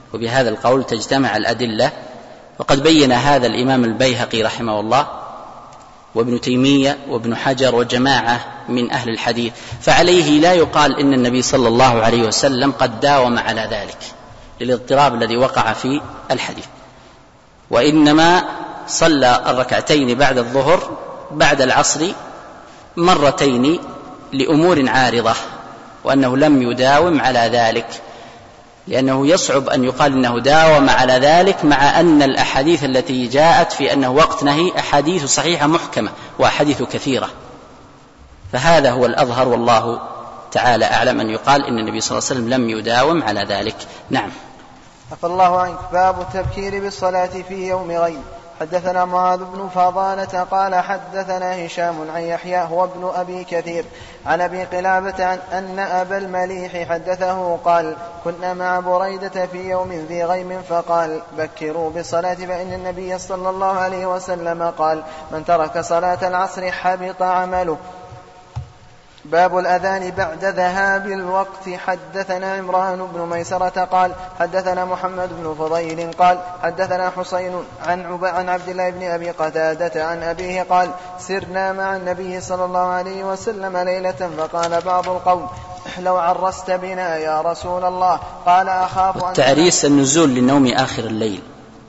تجتمع الأدلة، وقد بين هذا الإمام البيهقي رحمه الله وابن تيمية وابن حجر وجماعة من أهل الحديث، فعليه لا يقال إن النبي صلى الله عليه وسلم قد داوم على ذلك للاضطراب الذي وقع في الحديث، وإنما صلى الركعتين بعد الظهر بعد العصر مرتين لأمور عارضة، وأنه لم يداوم على ذلك، لأنه يصعب أن يقال إنه داوم على ذلك مع أن الأحاديث التي جاءت في أنه وقت نهي أحاديث صحيحة محكمة وأحاديث كثيرة، فهذا هو الأظهر والله تعالى أعلم أن يقال إن النبي صلى الله عليه وسلم لم يداوم على ذلك. نعم. عفى الله عنك. باب التبكير بالصلاة في يوم غيم. حدثنا معاذ بن فضالة قال حدثنا هشام عن يحيى هو ابن أبي كثير عن أبي قلابة عن أن أبا المليح حدثه قال كنا مع بريدة في يوم ذي غيم فقال بكروا بالصلاة فإن النبي صلى الله عليه وسلم قال من ترك صلاة العصر حبط عمله. باب الأذان بعد ذهاب الوقت. حدثنا عمران بن ميسرة قال حدثنا محمد بن فضيل قال حدثنا حسين عن عبد الله بن أبي قتادة عن أبيه قال سرنا مع النبي صلى الله عليه وسلم ليلة فقال بعض القوم لو عرست بنا يا رسول الله قال أخاف أن تعريس النزول للنوم آخر الليل.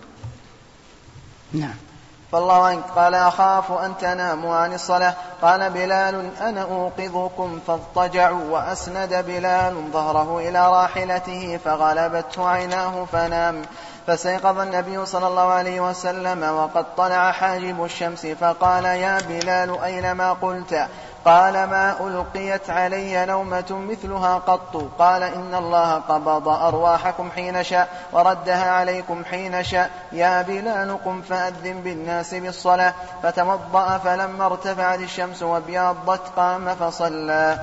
نعم. فالله عنك قال أخاف أن تناموا عن الصلاة. قال بلال أنا أوقظكم فاضطجعوا وأسند بلال ظهره إلى راحلته فغلبته عيناه فنام. فسيقظ النبي صلى الله عليه وسلم وقد طلع حاجب الشمس فقال يا بلال أين ما قلت؟ قال ما ألقيت علي نومة مثلها قط. قال إن الله قبض أرواحكم حين شاء وردها عليكم حين شاء. يا بلال قم فأذن بالناس بالصلاة. فتوضأ فلما ارتفعت الشمس وابيضت قام فصلى.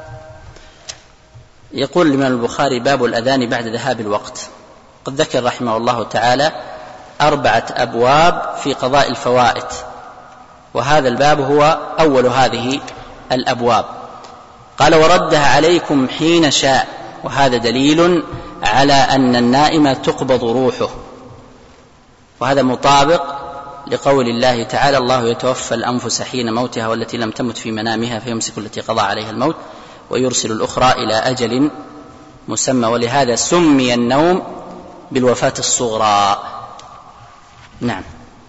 يقول الإمام البخاري باب الأذان بعد ذهاب الوقت. قد ذكر رحمه الله تعالى 4 أبواب في قضاء الفوائت، وهذا الباب هو أول هذه الأبواب. قال وردها عليكم حين شاء، وهذا دليل على أن النائم تقبض روحه، وهذا مطابق لقول الله تعالى الله يتوفى الأنفس حين موتها والتي لم تمت في منامها فيمسك التي قضى عليها الموت ويرسل الأخرى إلى أجل مسمى، ولهذا سمي النوم بالوفاة الصغرى. نعم.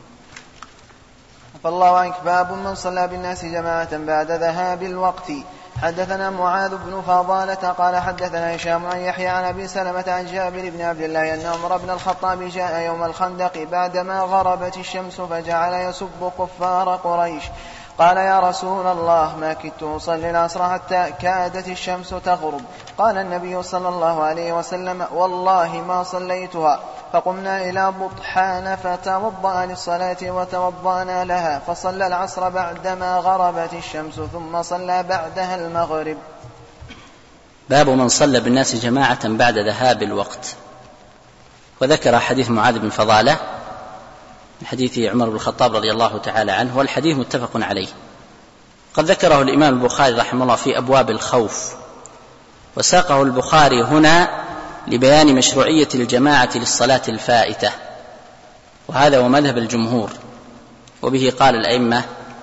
فالله عنك. باب من صلى بالناس جماعة بعد ذهاب الوقت. حدثنا معاذ بن فضالة قال حدثنا هشام عن يحيى عن أبي سلمة عن جابر بن عبد الله أن عمر بن الخطاب جاء يوم الخندق بعدما غربت الشمس فجعل يسب كفار قريش. قال يا رسول الله ما كدت أصلي العصر حتى كادت الشمس تغرب. قال النبي صلى الله عليه وسلم والله ما صليتها. فقمنا إلى بطحان فتوضأ للصلاة وتوضأنا لها فصلى العصر بعدما غربت الشمس ثم صلى بعدها المغرب. باب من صلى بالناس جماعة بعد ذهاب الوقت. وذكر حديث معاذ بن فضالة من حديث عمر بن الخطاب رضي الله تعالى عنه، والحديث متفق عليه. قد ذكره الإمام البخاري رحمه الله في أبواب الخوف، وساقه البخاري هنا لبيان مشروعية الجماعة للصلاة الفائتة، وهذا هو مذهب الجمهور، وبه قال الأئمة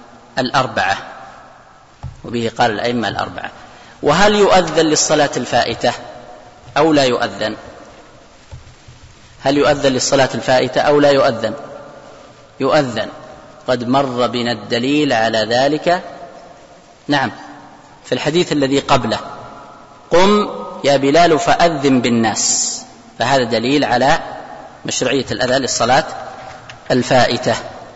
الأربعة. وهل يؤذن للصلاة الفائتة أو لا يؤذن؟ هل يؤذن للصلاة الفائتة أو لا يؤذن؟ يؤذن. قد مر بنا الدليل على ذلك. نعم، في الحديث الذي قبله قم يا بلال فأذن بالناس، فهذا دليل على مشروعية الأذان للصلاة الفائتة.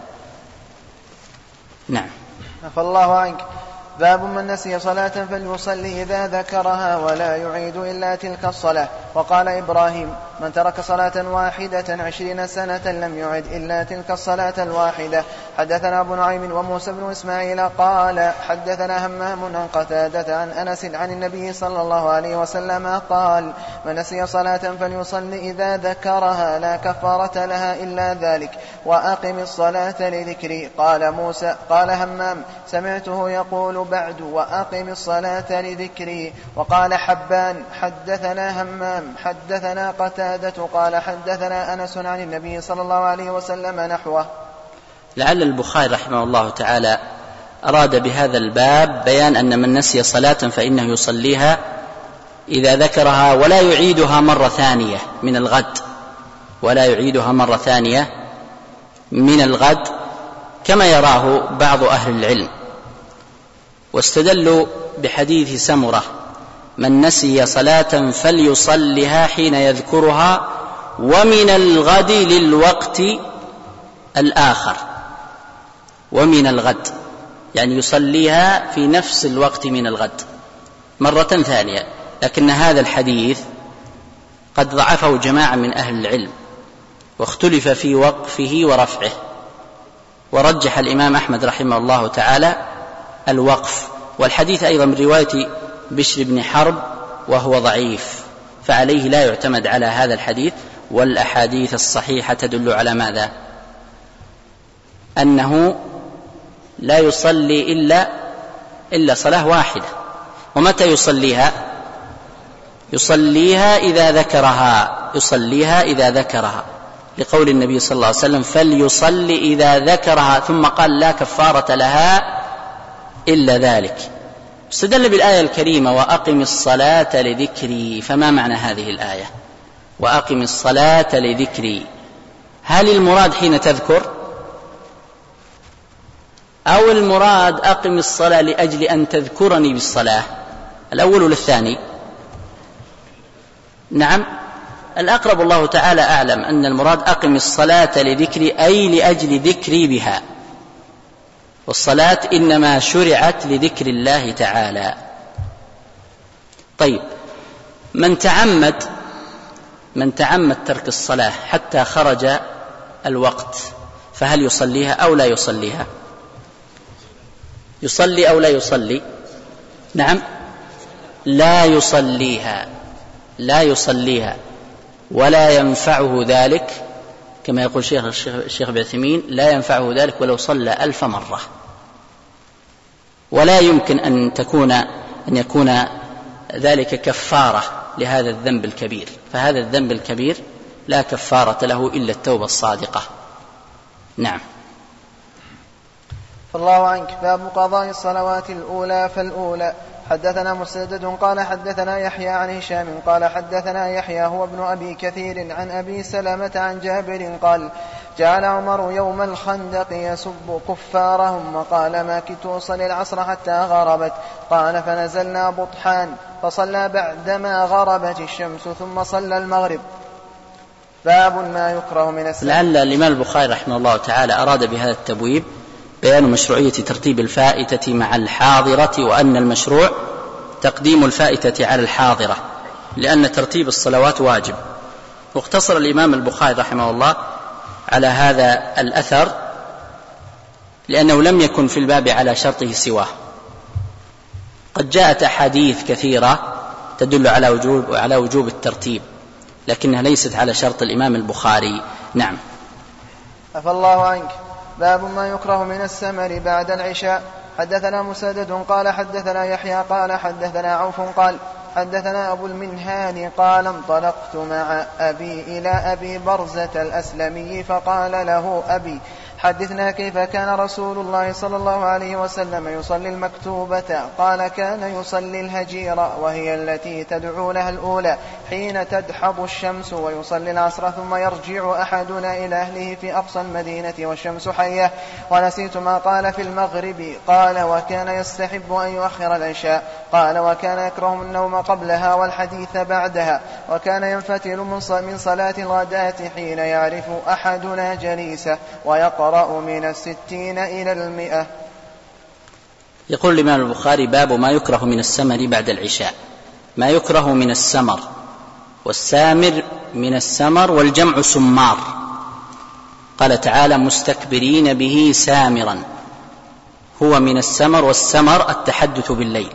نعم. فالله عنك. باب من نسي صلاة فليصلي إذا ذكرها ولا يعيد إلا تلك الصلاة. وقال إبراهيم من ترك صلاة واحدة 20 سنة لم يعد إلا تلك الصلاة الواحدة. حدثنا أبو نعيم وموسى بن إسماعيل قال حدثنا همام عن قتادة عن أنس عن النبي صلى الله عليه وسلم قال من نسي صلاة فليصلي إذا ذكرها لا كفارة لها إلا ذلك وأقم الصلاة لذكري. قال موسى قال همام سمعته يقول بعد وأقم الصلاة لذكري. وقال حبان حدثنا همام حدثنا قتادة قال حدثنا أنس عن النبي صلى الله عليه وسلم نحوه. لعل البخاري رحمه الله تعالى أراد بهذا الباب بيان أن من نسي صلاة فإنه يصليها إذا ذكرها ولا يعيدها مرة ثانية من الغد، ولا يعيدها مرة ثانية من الغد كما يراه بعض أهل العلم. واستدلوا بحديث سمرة: من نسي صلاة فليصلها حين يذكرها ومن الغد للوقت الآخر. ومن الغد يعني يصليها في نفس الوقت من الغد مرة ثانية. لكن هذا الحديث قد ضعفه جماعة من أهل العلم، واختلف في وقفه ورفعه، ورجح الإمام أحمد رحمه الله تعالى الوقف، والحديث أيضا من رواية بشر بن حرب وهو ضعيف، فعليه لا يعتمد على هذا الحديث. والأحاديث الصحيحة تدل على ماذا؟ أنه لا يصلي إلا صلاة واحدة. ومتى يصليها؟ يصليها إذا ذكرها، يصليها إذا ذكرها، لقول النبي صلى الله عليه وسلم: فليصلي إذا ذكرها، ثم قال: لا كفارة لها إلا ذلك. استدل بالآية الكريمة: وأقم الصلاة لذكري. فما معنى هذه الآية؟ وأقم الصلاة لذكري، هل المراد حين تذكر، أو المراد أقم الصلاة لأجل أن تذكرني بالصلاة؟ الأول ولا الثاني؟ نعم، الأقرب الله تعالى أعلم أن المراد أقم الصلاة لذكري، أي لأجل ذكري بها، والصلاة إنما شرعت لذكر الله تعالى. طيب، من تعمد ترك الصلاة حتى خرج الوقت، فهل يصليها أو لا يصليها؟ يصلي أو لا يصلي؟ نعم، لا يصليها، لا يصليها، ولا ينفعه ذلك، كما يقول الشيخ ابن عثيمين: لا ينفعه ذلك ولو صلى 1000 مرة. ولا يمكن أن يكون ذلك كفارة لهذا الذنب الكبير، فهذا الذنب الكبير لا كفارة له إلا التوبة الصادقة. نعم. فالله عنك. باب قضاء الصلوات الأولى فالأولى. حدثنا مسدد قال حدثنا يحيى عن هشام قال حدثنا يحيى هو ابن أبي كثير عن أبي سلمة عن جابر قال: جعل عمر يوم الخندق يسب كفارهم، وقال: ما كنت أصلي العصر حتى غربت. قال: فنزلنا بطحان فصلى بعدما غربت الشمس ثم صلى المغرب. باب ما يكره من السنة. لعل الإمام البخاري رحمه الله تعالى أراد بهذا التبويب بيان مشروعية ترتيب الفائتة مع الحاضرة، وأن المشروع تقديم الفائتة على الحاضرة، لأن ترتيب الصلوات واجب. واقتصر الإمام البخاري رحمه الله على هذا الأثر لأنه لم يكن في الباب على شرطه سواه. قد جاءت أحاديث كثيرة تدل على وجوب الترتيب، لكنها ليست على شرط الإمام البخاري. نعم. عفى الله عنك. باب ما يكره من السمر بعد العشاء. حدثنا مسدد قال حدثنا يحيى قال حدثنا عوف قال حدثنا أبو المنهال قال: انطلقت مع أبي إلى أبي برزة الأسلمي فقال له أبي: حدثنا كيف كان رسول الله صلى الله عليه وسلم يصلي المكتوبة؟ قال: كان يصلي الهجيرة، وهي التي تدعو لها الأولى، حين تدحض الشمس، ويصلي العصر ثم يرجع أحدنا إلى أهله في أقصى المدينة والشمس حية. ونسيت ما قال في المغرب. قال: وكان يستحب أن يؤخر العشاء. قال: وكان يكره النوم قبلها والحديث بعدها. وكان ينفتل من صلاة الغداة حين يعرف أحدنا جليسه، ويقرأ من 60 إلى 100. يقول الإمام البخاري: باب ما يكره من السمر بعد العشاء. ما يكره من السمر، والسامر من السمر، والجمع سمار. قال تعالى: مستكبرين به سامرا، هو من السمر، والسمر التحدث بالليل.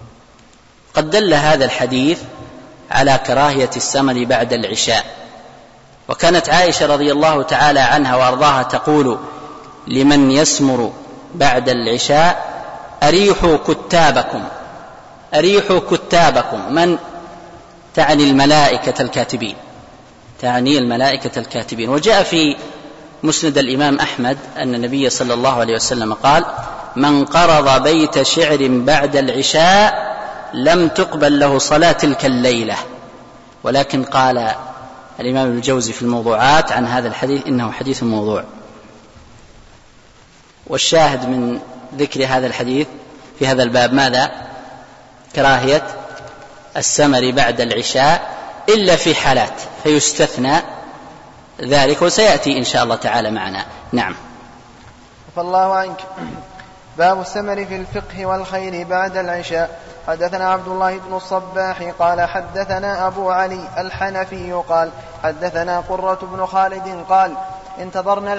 قد دل هذا الحديث على كراهية السمر بعد العشاء. وكانت عائشة رضي الله تعالى عنها وأرضاها تقول لمن يسمر بعد العشاء: أريحوا كتابكم، أريحوا كتابكم. من تعني الملائكة الكاتبين، تعني الملائكة الكاتبين. وجاء في مسند الإمام أحمد أن النبي صلى الله عليه وسلم قال: من قرض بيت شعر بعد العشاء لم تقبل له صلاة تلك الليلة. ولكن قال الإمام ابن الجوزي في الموضوعات عن هذا الحديث إنه حديث موضوع. والشاهد من ذكر هذا الحديث في هذا الباب ماذا؟ كراهية السمر بعد العشاء إلا في حالات فيستثنى ذلك، وسيأتي إن شاء الله تعالى معنا. نعم. فالله عنك. باب السمر في الفقه والخير بعد العشاء. حدثنا عبد الله بن الصباح قال حدثنا أبو علي الحنفي قال حدثنا قرة بن خالد قال انتظرنا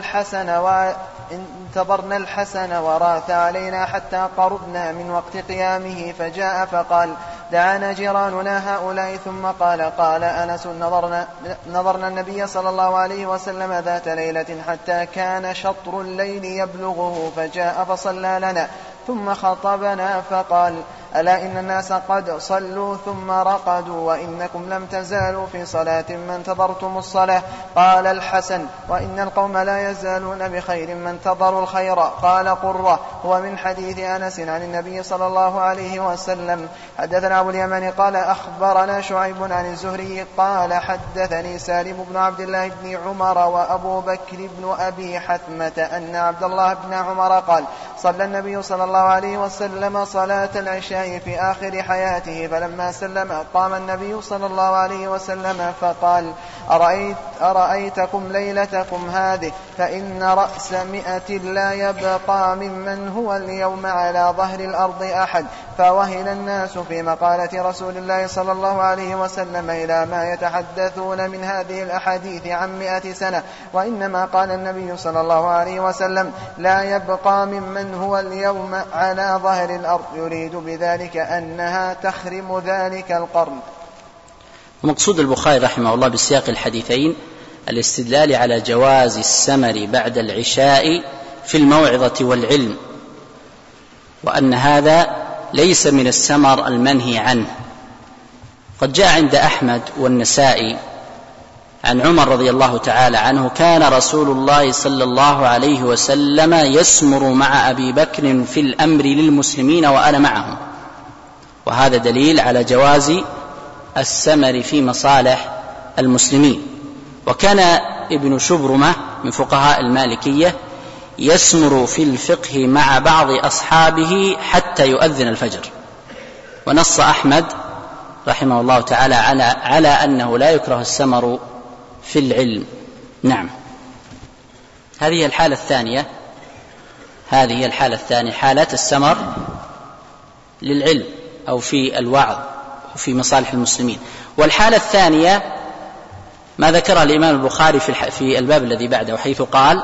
الحسن وراث علينا حتى قربنا من وقت قيامه فجاء فقال دعانا جيراننا هؤلاء ثم قال أنس نظرنا النبي صلى الله عليه وسلم ذات ليلة حتى كان شطر الليل يبلغه فجاء فصلى لنا ثم خطبنا فقال ألا إن الناس قد صلوا ثم رقدوا وإنكم لم تزالوا في صلاة ما انتظرتم الصلاة. قال الحسن وإن القوم لا يزالون بخير ما انتظروا الخير. قال قرة هو من حديث أنس عن النبي صلى الله عليه وسلم. حدثنا أبو اليمن قال أخبرنا شعيب عن الزهري قال حدثني سالم بن عبد الله بن عمر وأبو بكر بن أبي حثمة أن عبد الله بن عمر قال صلى النبي صلى الله عليه وسلم صلاة العشاء في آخر حياته فلما سلم قام النبي صلى الله عليه وسلم فقال أرأيتكم ليلتكم هذه فإن رأس 100 لا يبقى ممن هو اليوم على ظهر الأرض أحد. فوهن الناس في مقالة رسول الله صلى الله عليه وسلم إلى ما يتحدثون من هذه الأحاديث عن 100 سنة، وإنما قال النبي صلى الله عليه وسلم لا يبقى ممن هو اليوم على ظهر الأرض يريد بذلك أنها تخرم ذلك القرن. ومقصود البخاري رحمه الله بسياق الحديثين الاستدلال على جواز السمر بعد العشاء في الموعظة والعلم، وأن هذا ليس من السمر المنهي عنه. قد جاء عند أحمد والنسائي عن عمر رضي الله تعالى عنه كان رسول الله صلى الله عليه وسلم يسمر مع أبي بكر في الأمر للمسلمين وأنا معهم، وهذا دليل على جواز السمر في مصالح المسلمين. وكان ابن شبرمة من فقهاء المالكية يسمر في الفقه مع بعض أصحابه حتى يؤذن الفجر، ونص أحمد رحمه الله تعالى على أنه لا يكره السمر في العلم. نعم. هذه هي الحالة الثانية، حالة السمر للعلم أو في الوعظ وفي مصالح المسلمين. والحالة الثانية ما ذكرها الإمام البخاري في الباب الذي بعده، حيث قال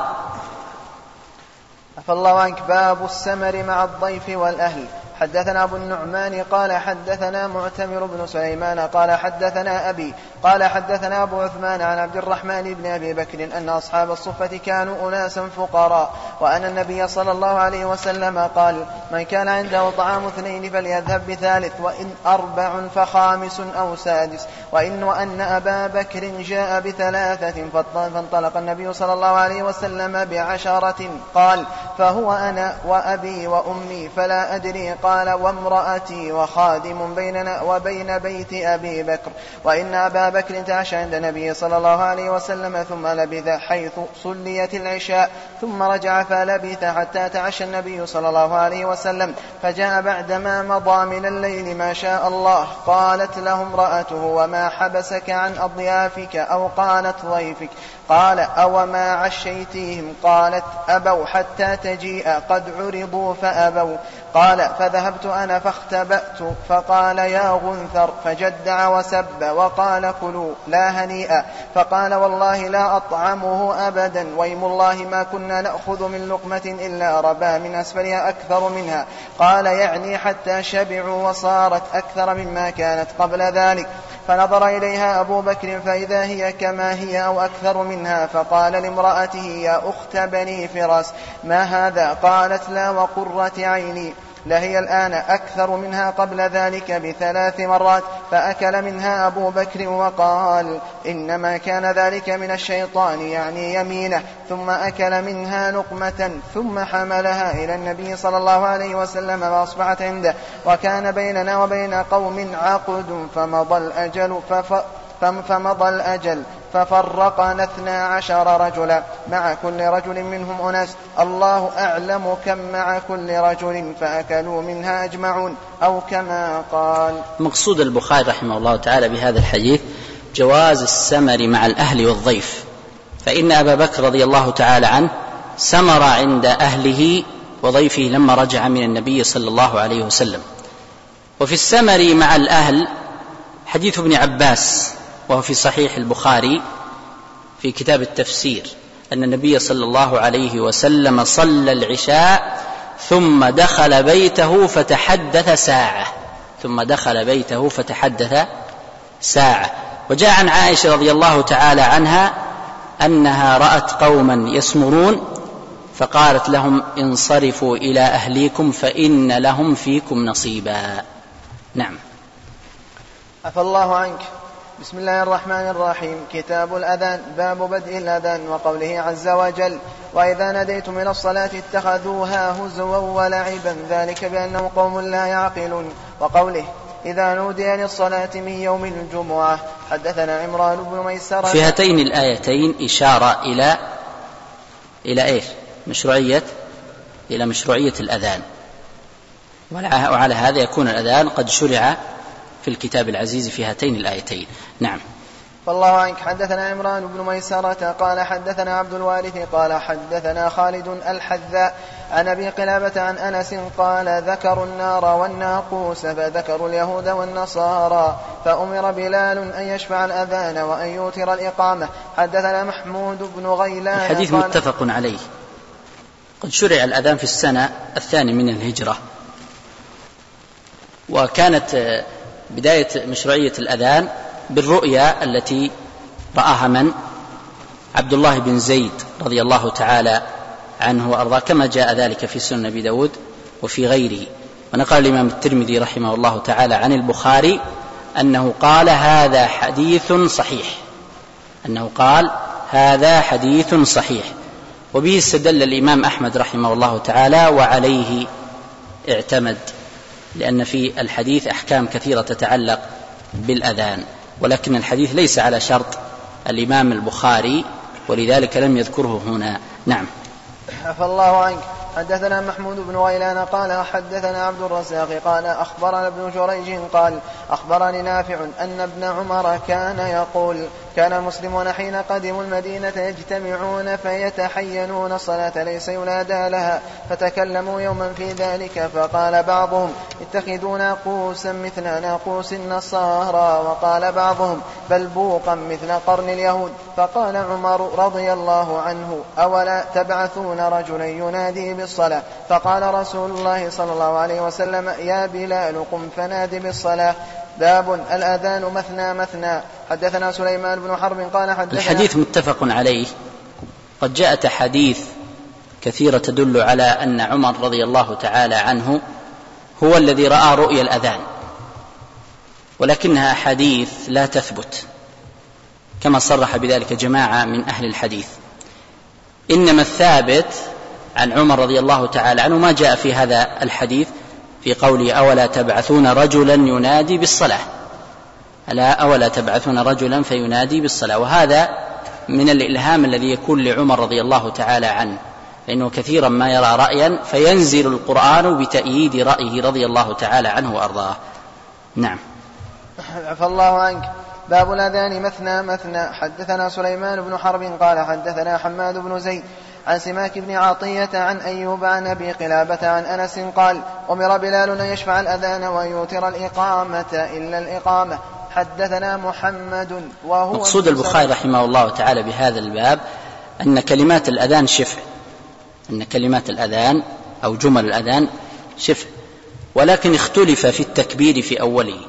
عفى الله عنك باب السمر مع الضيف والأهل. حدثنا أبو النعمان قال حدثنا معتمر بن سليمان قال حدثنا أبي قال حدثنا أبو عثمان عن عبد الرحمن بن أبي بكر أن أصحاب الصفة كانوا أناسا فقراء، وأن النبي صلى الله عليه وسلم قال من كان عنده طعام 2 فليذهب ب3 وإن 4 فخامس أو سادس، وأن أبا بكر جاء ب3 فانطلق النبي صلى الله عليه وسلم ب10 قال فهو أنا وأبي وأمي فلا أدري قال وامرأتي وخادم بيننا وبين بيت أبي بكر، وإن أبا بكر تعشى عند النبي صلى الله عليه وسلم ثم لبث حيث صليت العشاء ثم رجع فلبث حتى تعشى النبي صلى الله عليه وسلم فجاء بعدما مضى من الليل ما شاء الله. قالت له امرأته وما حبسك عن أضيافك أو قالت ضيفك؟ قال أو ما عشيتيهم؟ قالت أبوا حتى تجيء قد عرضوا فأبوا. قال فذهبت أنا فاختبأت فقال يا غنثر فجدع وسب وقال كلوا لا هنيئا، فقال والله لا أطعمه أبدا ويم الله ما كنا نأخذ من لقمة إلا ربا من أسفلها أكثر منها. قال يعني حتى شبعوا وصارت أكثر مما كانت قبل ذلك. فنظر إليها أبو بكر فإذا هي كما هي أو أكثر منها، فقال لامرأته يا أخت بني فراس ما هذا؟ قالت لا وقرة عيني لهي الآن أكثر منها قبل ذلك ب3 مرات، فأكل منها أبو بكر وقال إنما كان ذلك من الشيطان يعني يمينه، ثم أكل منها لقمة ثم حملها إلى النبي صلى الله عليه وسلم وأصبحت عنده، وكان بيننا وبين قوم عقد فمضى الأجل ففرقنا 12 رجلا مع كل رجل منهم أناس، الله أعلم كم مع كل رجل، فأكلوا منها أجمعون أو كما قال. مقصود البخاري رحمه الله تعالى بهذا الحديث جواز السمر مع الأهل والضيف، فإن أبا بكر رضي الله تعالى عنه سمر عند أهله وضيفه لما رجع من النبي صلى الله عليه وسلم. وفي السمر مع الأهل حديث ابن عباس وهو في صحيح البخاري في كتاب التفسير أن النبي صلى الله عليه وسلم صلى العشاء ثم دخل بيته فتحدث ساعة. وجاء عن عائشة رضي الله تعالى عنها أنها رأت قوما يسمرون فقالت لهم انصرفوا إلى أهليكم فإن لهم فيكم نصيبا. نعم. عفى الله عنك. بسم الله الرحمن الرحيم. كتاب الأذان. باب بدء الأذان وقوله عز وجل وإذا ناديتم إلى الصلاة اتخذوها هزوا ولعبا ذلك بأنهم قوم لا يعقلون، وقوله إذا نودي للصلاة من يوم الجمعة. حدثنا عمران بن ميسرة. في هاتين الآيتين إشارة إلى إيش؟ إلى مشروعية الأذان، وعلى هذا يكون الأذان قد شرع في الكتاب العزيز في هاتين الآيتين. نعم. فالله عنك. حدثنا عمران بن ميسرة قال حدثنا عبد الوارث قال حدثنا خالد الحذاء عن أبي قلابة عن أنس قال ذكروا النار والناقوس فذكروا اليهود والنصارى فأمر بلال أن يشفع الأذان وأن يوتر الإقامة. حدثنا محمود بن غيلان. الحديث متفق عليه. قد شرع الأذان في السنة 2 من الهجرة، وكانت بداية مشروعية الأذان بالرؤيا التي رآها من؟ عبد الله بن زيد رضي الله تعالى عنه وأرضاه، كما جاء ذلك في سنن أبي داود وفي غيره. ونقل الإمام الترمذي رحمه الله تعالى عن البخاري أنه قال هذا حديث صحيح، وبه استدل الإمام أحمد رحمه الله تعالى وعليه اعتمد، لأن في الحديث أحكام كثيرة تتعلق بالأذان، ولكن الحديث ليس على شرط الإمام البخاري ولذلك لم يذكره هنا. نعم. عفى الله عنك. حدثنا محمود بن غيلان قال حدثنا عبد الرزاق قال أخبرنا ابن جريج قال أخبرني نافع أن ابن عمر كان يقول كان المسلمون حين قدموا المدينة يجتمعون فيتحينون الصلاة ليس ينادى لها، فتكلموا يوما في ذلك فقال بعضهم اتخذوا ناقوسا مثل ناقوس النصارى، وقال بعضهم بل بوقا مثل قرن اليهود. فقال عمر رضي الله عنه أولا تبعثون رجلا ينادي بالصلاة؟ فقال رسول الله صلى الله عليه وسلم يا بلال قم فنادي بالصلاة. باب الأذان مثنى. حدثنا سليمان بن حرب قال حدثنا. الحديث متفق عليه. قد جاءت حديث كثيرة تدل على أن عمر رضي الله تعالى عنه هو الذي رأى رؤيا الأذان، ولكنها حديث لا تثبت كما صرح بذلك جماعة من أهل الحديث. إنما الثابت عن عمر رضي الله تعالى عنه ما جاء في هذا الحديث في قوله أولا تبعثون رجلا ينادي بالصلاة، ألا أولا تبعثون رجلا فينادي بالصلاة. وهذا من الإلهام الذي يكون لعمر رضي الله تعالى عنه، لأنه كثيرا ما يرى رأيا فينزل القرآن بتأييد رأيه رضي الله تعالى عنه وأرضاه. نعم. عفى الله عنك. باب الأذان مثنى. حدثنا سليمان بن حرب قال حدثنا حماد بن زيد عن سماك بن عطية عن أيوب عن أبي قلابة عن أنس قال أمر بلال أن يشفع الأذان ويوتر الإقامة إلا الإقامة. حدثنا محمد. وهو مقصود البخاري رحمه الله تعالى بهذا الباب أن كلمات الأذان شفع، أن كلمات الأذان أو جمل الأذان شفع، ولكن اختلف في التكبير في أوله،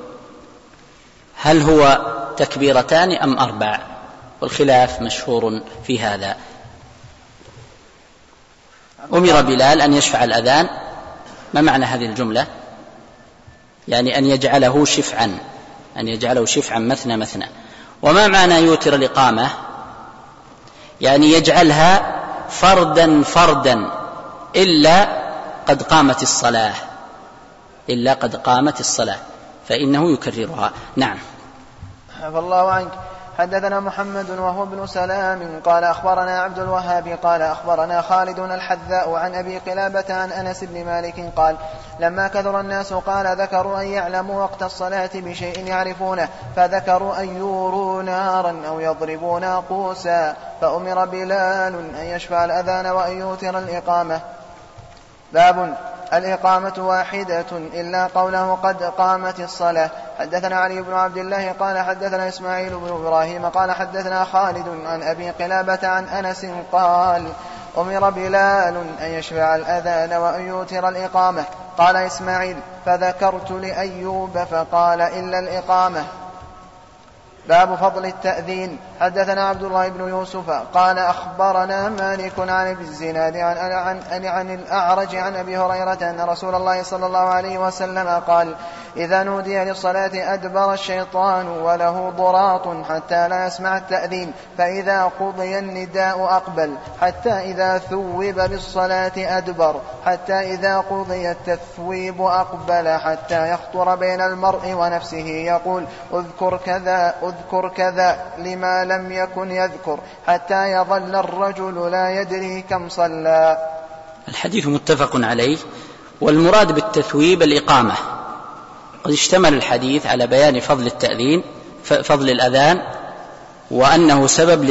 هل هو تكبيرتان أم 4؟ والخلاف مشهور في هذا. أمر بلال أن يشفع الأذان ما معنى هذه الجملة؟ يعني أن يجعله شفعا مثنى مثنى. وما معنى يوتر الإقامة؟ يعني يجعلها فردا فردا إلا قد قامت الصلاة فإنه يكررها. نعم. عفى الله عنك. حدثنا محمد وهو ابن سلام قال أخبرنا عبد الوهاب قال أخبرنا خالد الحذاء عن أبي قلابة عن أنس بن مالك قال لما كثر الناس قال ذكروا أن يعلموا وقت الصلاة بشيء يعرفونه فذكروا أن يوروا نارا أو يضربوا ناقوسا فأمر بلال أن يشفع الأذان وأن يوتر الإقامة. باب الإقامة واحدة إلا قوله قد قامت الصلاة. حدثنا علي بن عبد الله قال حدثنا إسماعيل بن إبراهيم قال حدثنا خالد عن أبي قلابة عن أنس قال أمر بلال أن يشفع الأذان وأن يوتر الإقامة. قال إسماعيل فذكرت لأيوب فقال إلا الإقامة. باب فضل التأذين. حدثنا عبد الله بن يوسف قال أخبرنا مالك عن ابي الزناد عن الأعرج عن أبي هريرة أن رسول الله صلى الله عليه وسلم قال إذا نودي للصلاة أدبر الشيطان وله ضراط حتى لا يسمع التأذين فإذا قضي النداء أقبل حتى إذا ثوب بالصلاة أدبر حتى إذا قضي التثويب أقبل حتى يخطر بين المرء ونفسه يقول اذكر كذا لما لم يكن يذكر حتى يظل الرجل لا يدري كم صلى. الحديث متفق عليه. والمراد بالتثويب الإقامة. قد اشتمل الحديث على بيان فضل الأذان وأنه سبب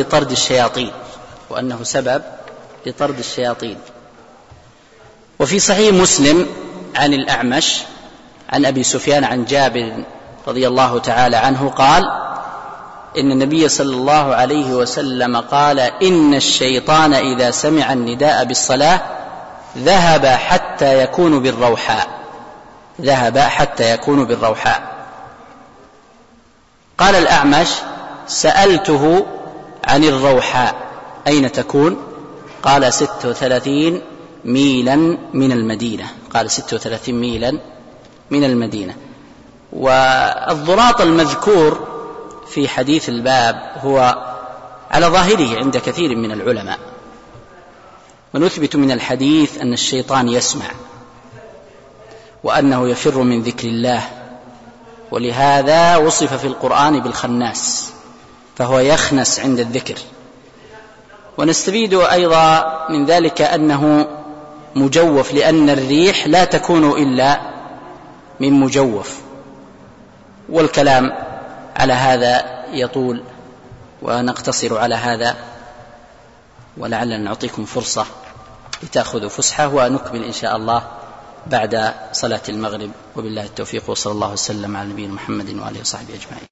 لطرد الشياطين. وفي صحيح مسلم عن الأعمش عن أبي سفيان عن جابر رضي الله تعالى عنه قال إن النبي صلى الله عليه وسلم قال إن الشيطان إذا سمع النداء بالصلاة ذهب حتى يكون بالروحاء. قال الأعمش سألته عن الروحاء أين تكون؟ قال 36 ميلا من المدينة. والضراط المذكور في حديث الباب هو على ظاهره عند كثير من العلماء. ونثبت من الحديث أن الشيطان يسمع وأنه يفر من ذكر الله، ولهذا وصف في القرآن بالخناس فهو يخنس عند الذكر. ونستفيد أيضا من ذلك أنه مجوف لأن الريح لا تكون إلا من مجوف. والكلام على هذا يطول ونقتصر على هذا، ولعلنا نعطيكم فرصة لتأخذوا فسحة ونكمل إن شاء الله بعد صلاة المغرب. وبالله التوفيق وصلى الله وسلم على نبينا محمد وآله وصحبه أجمعين.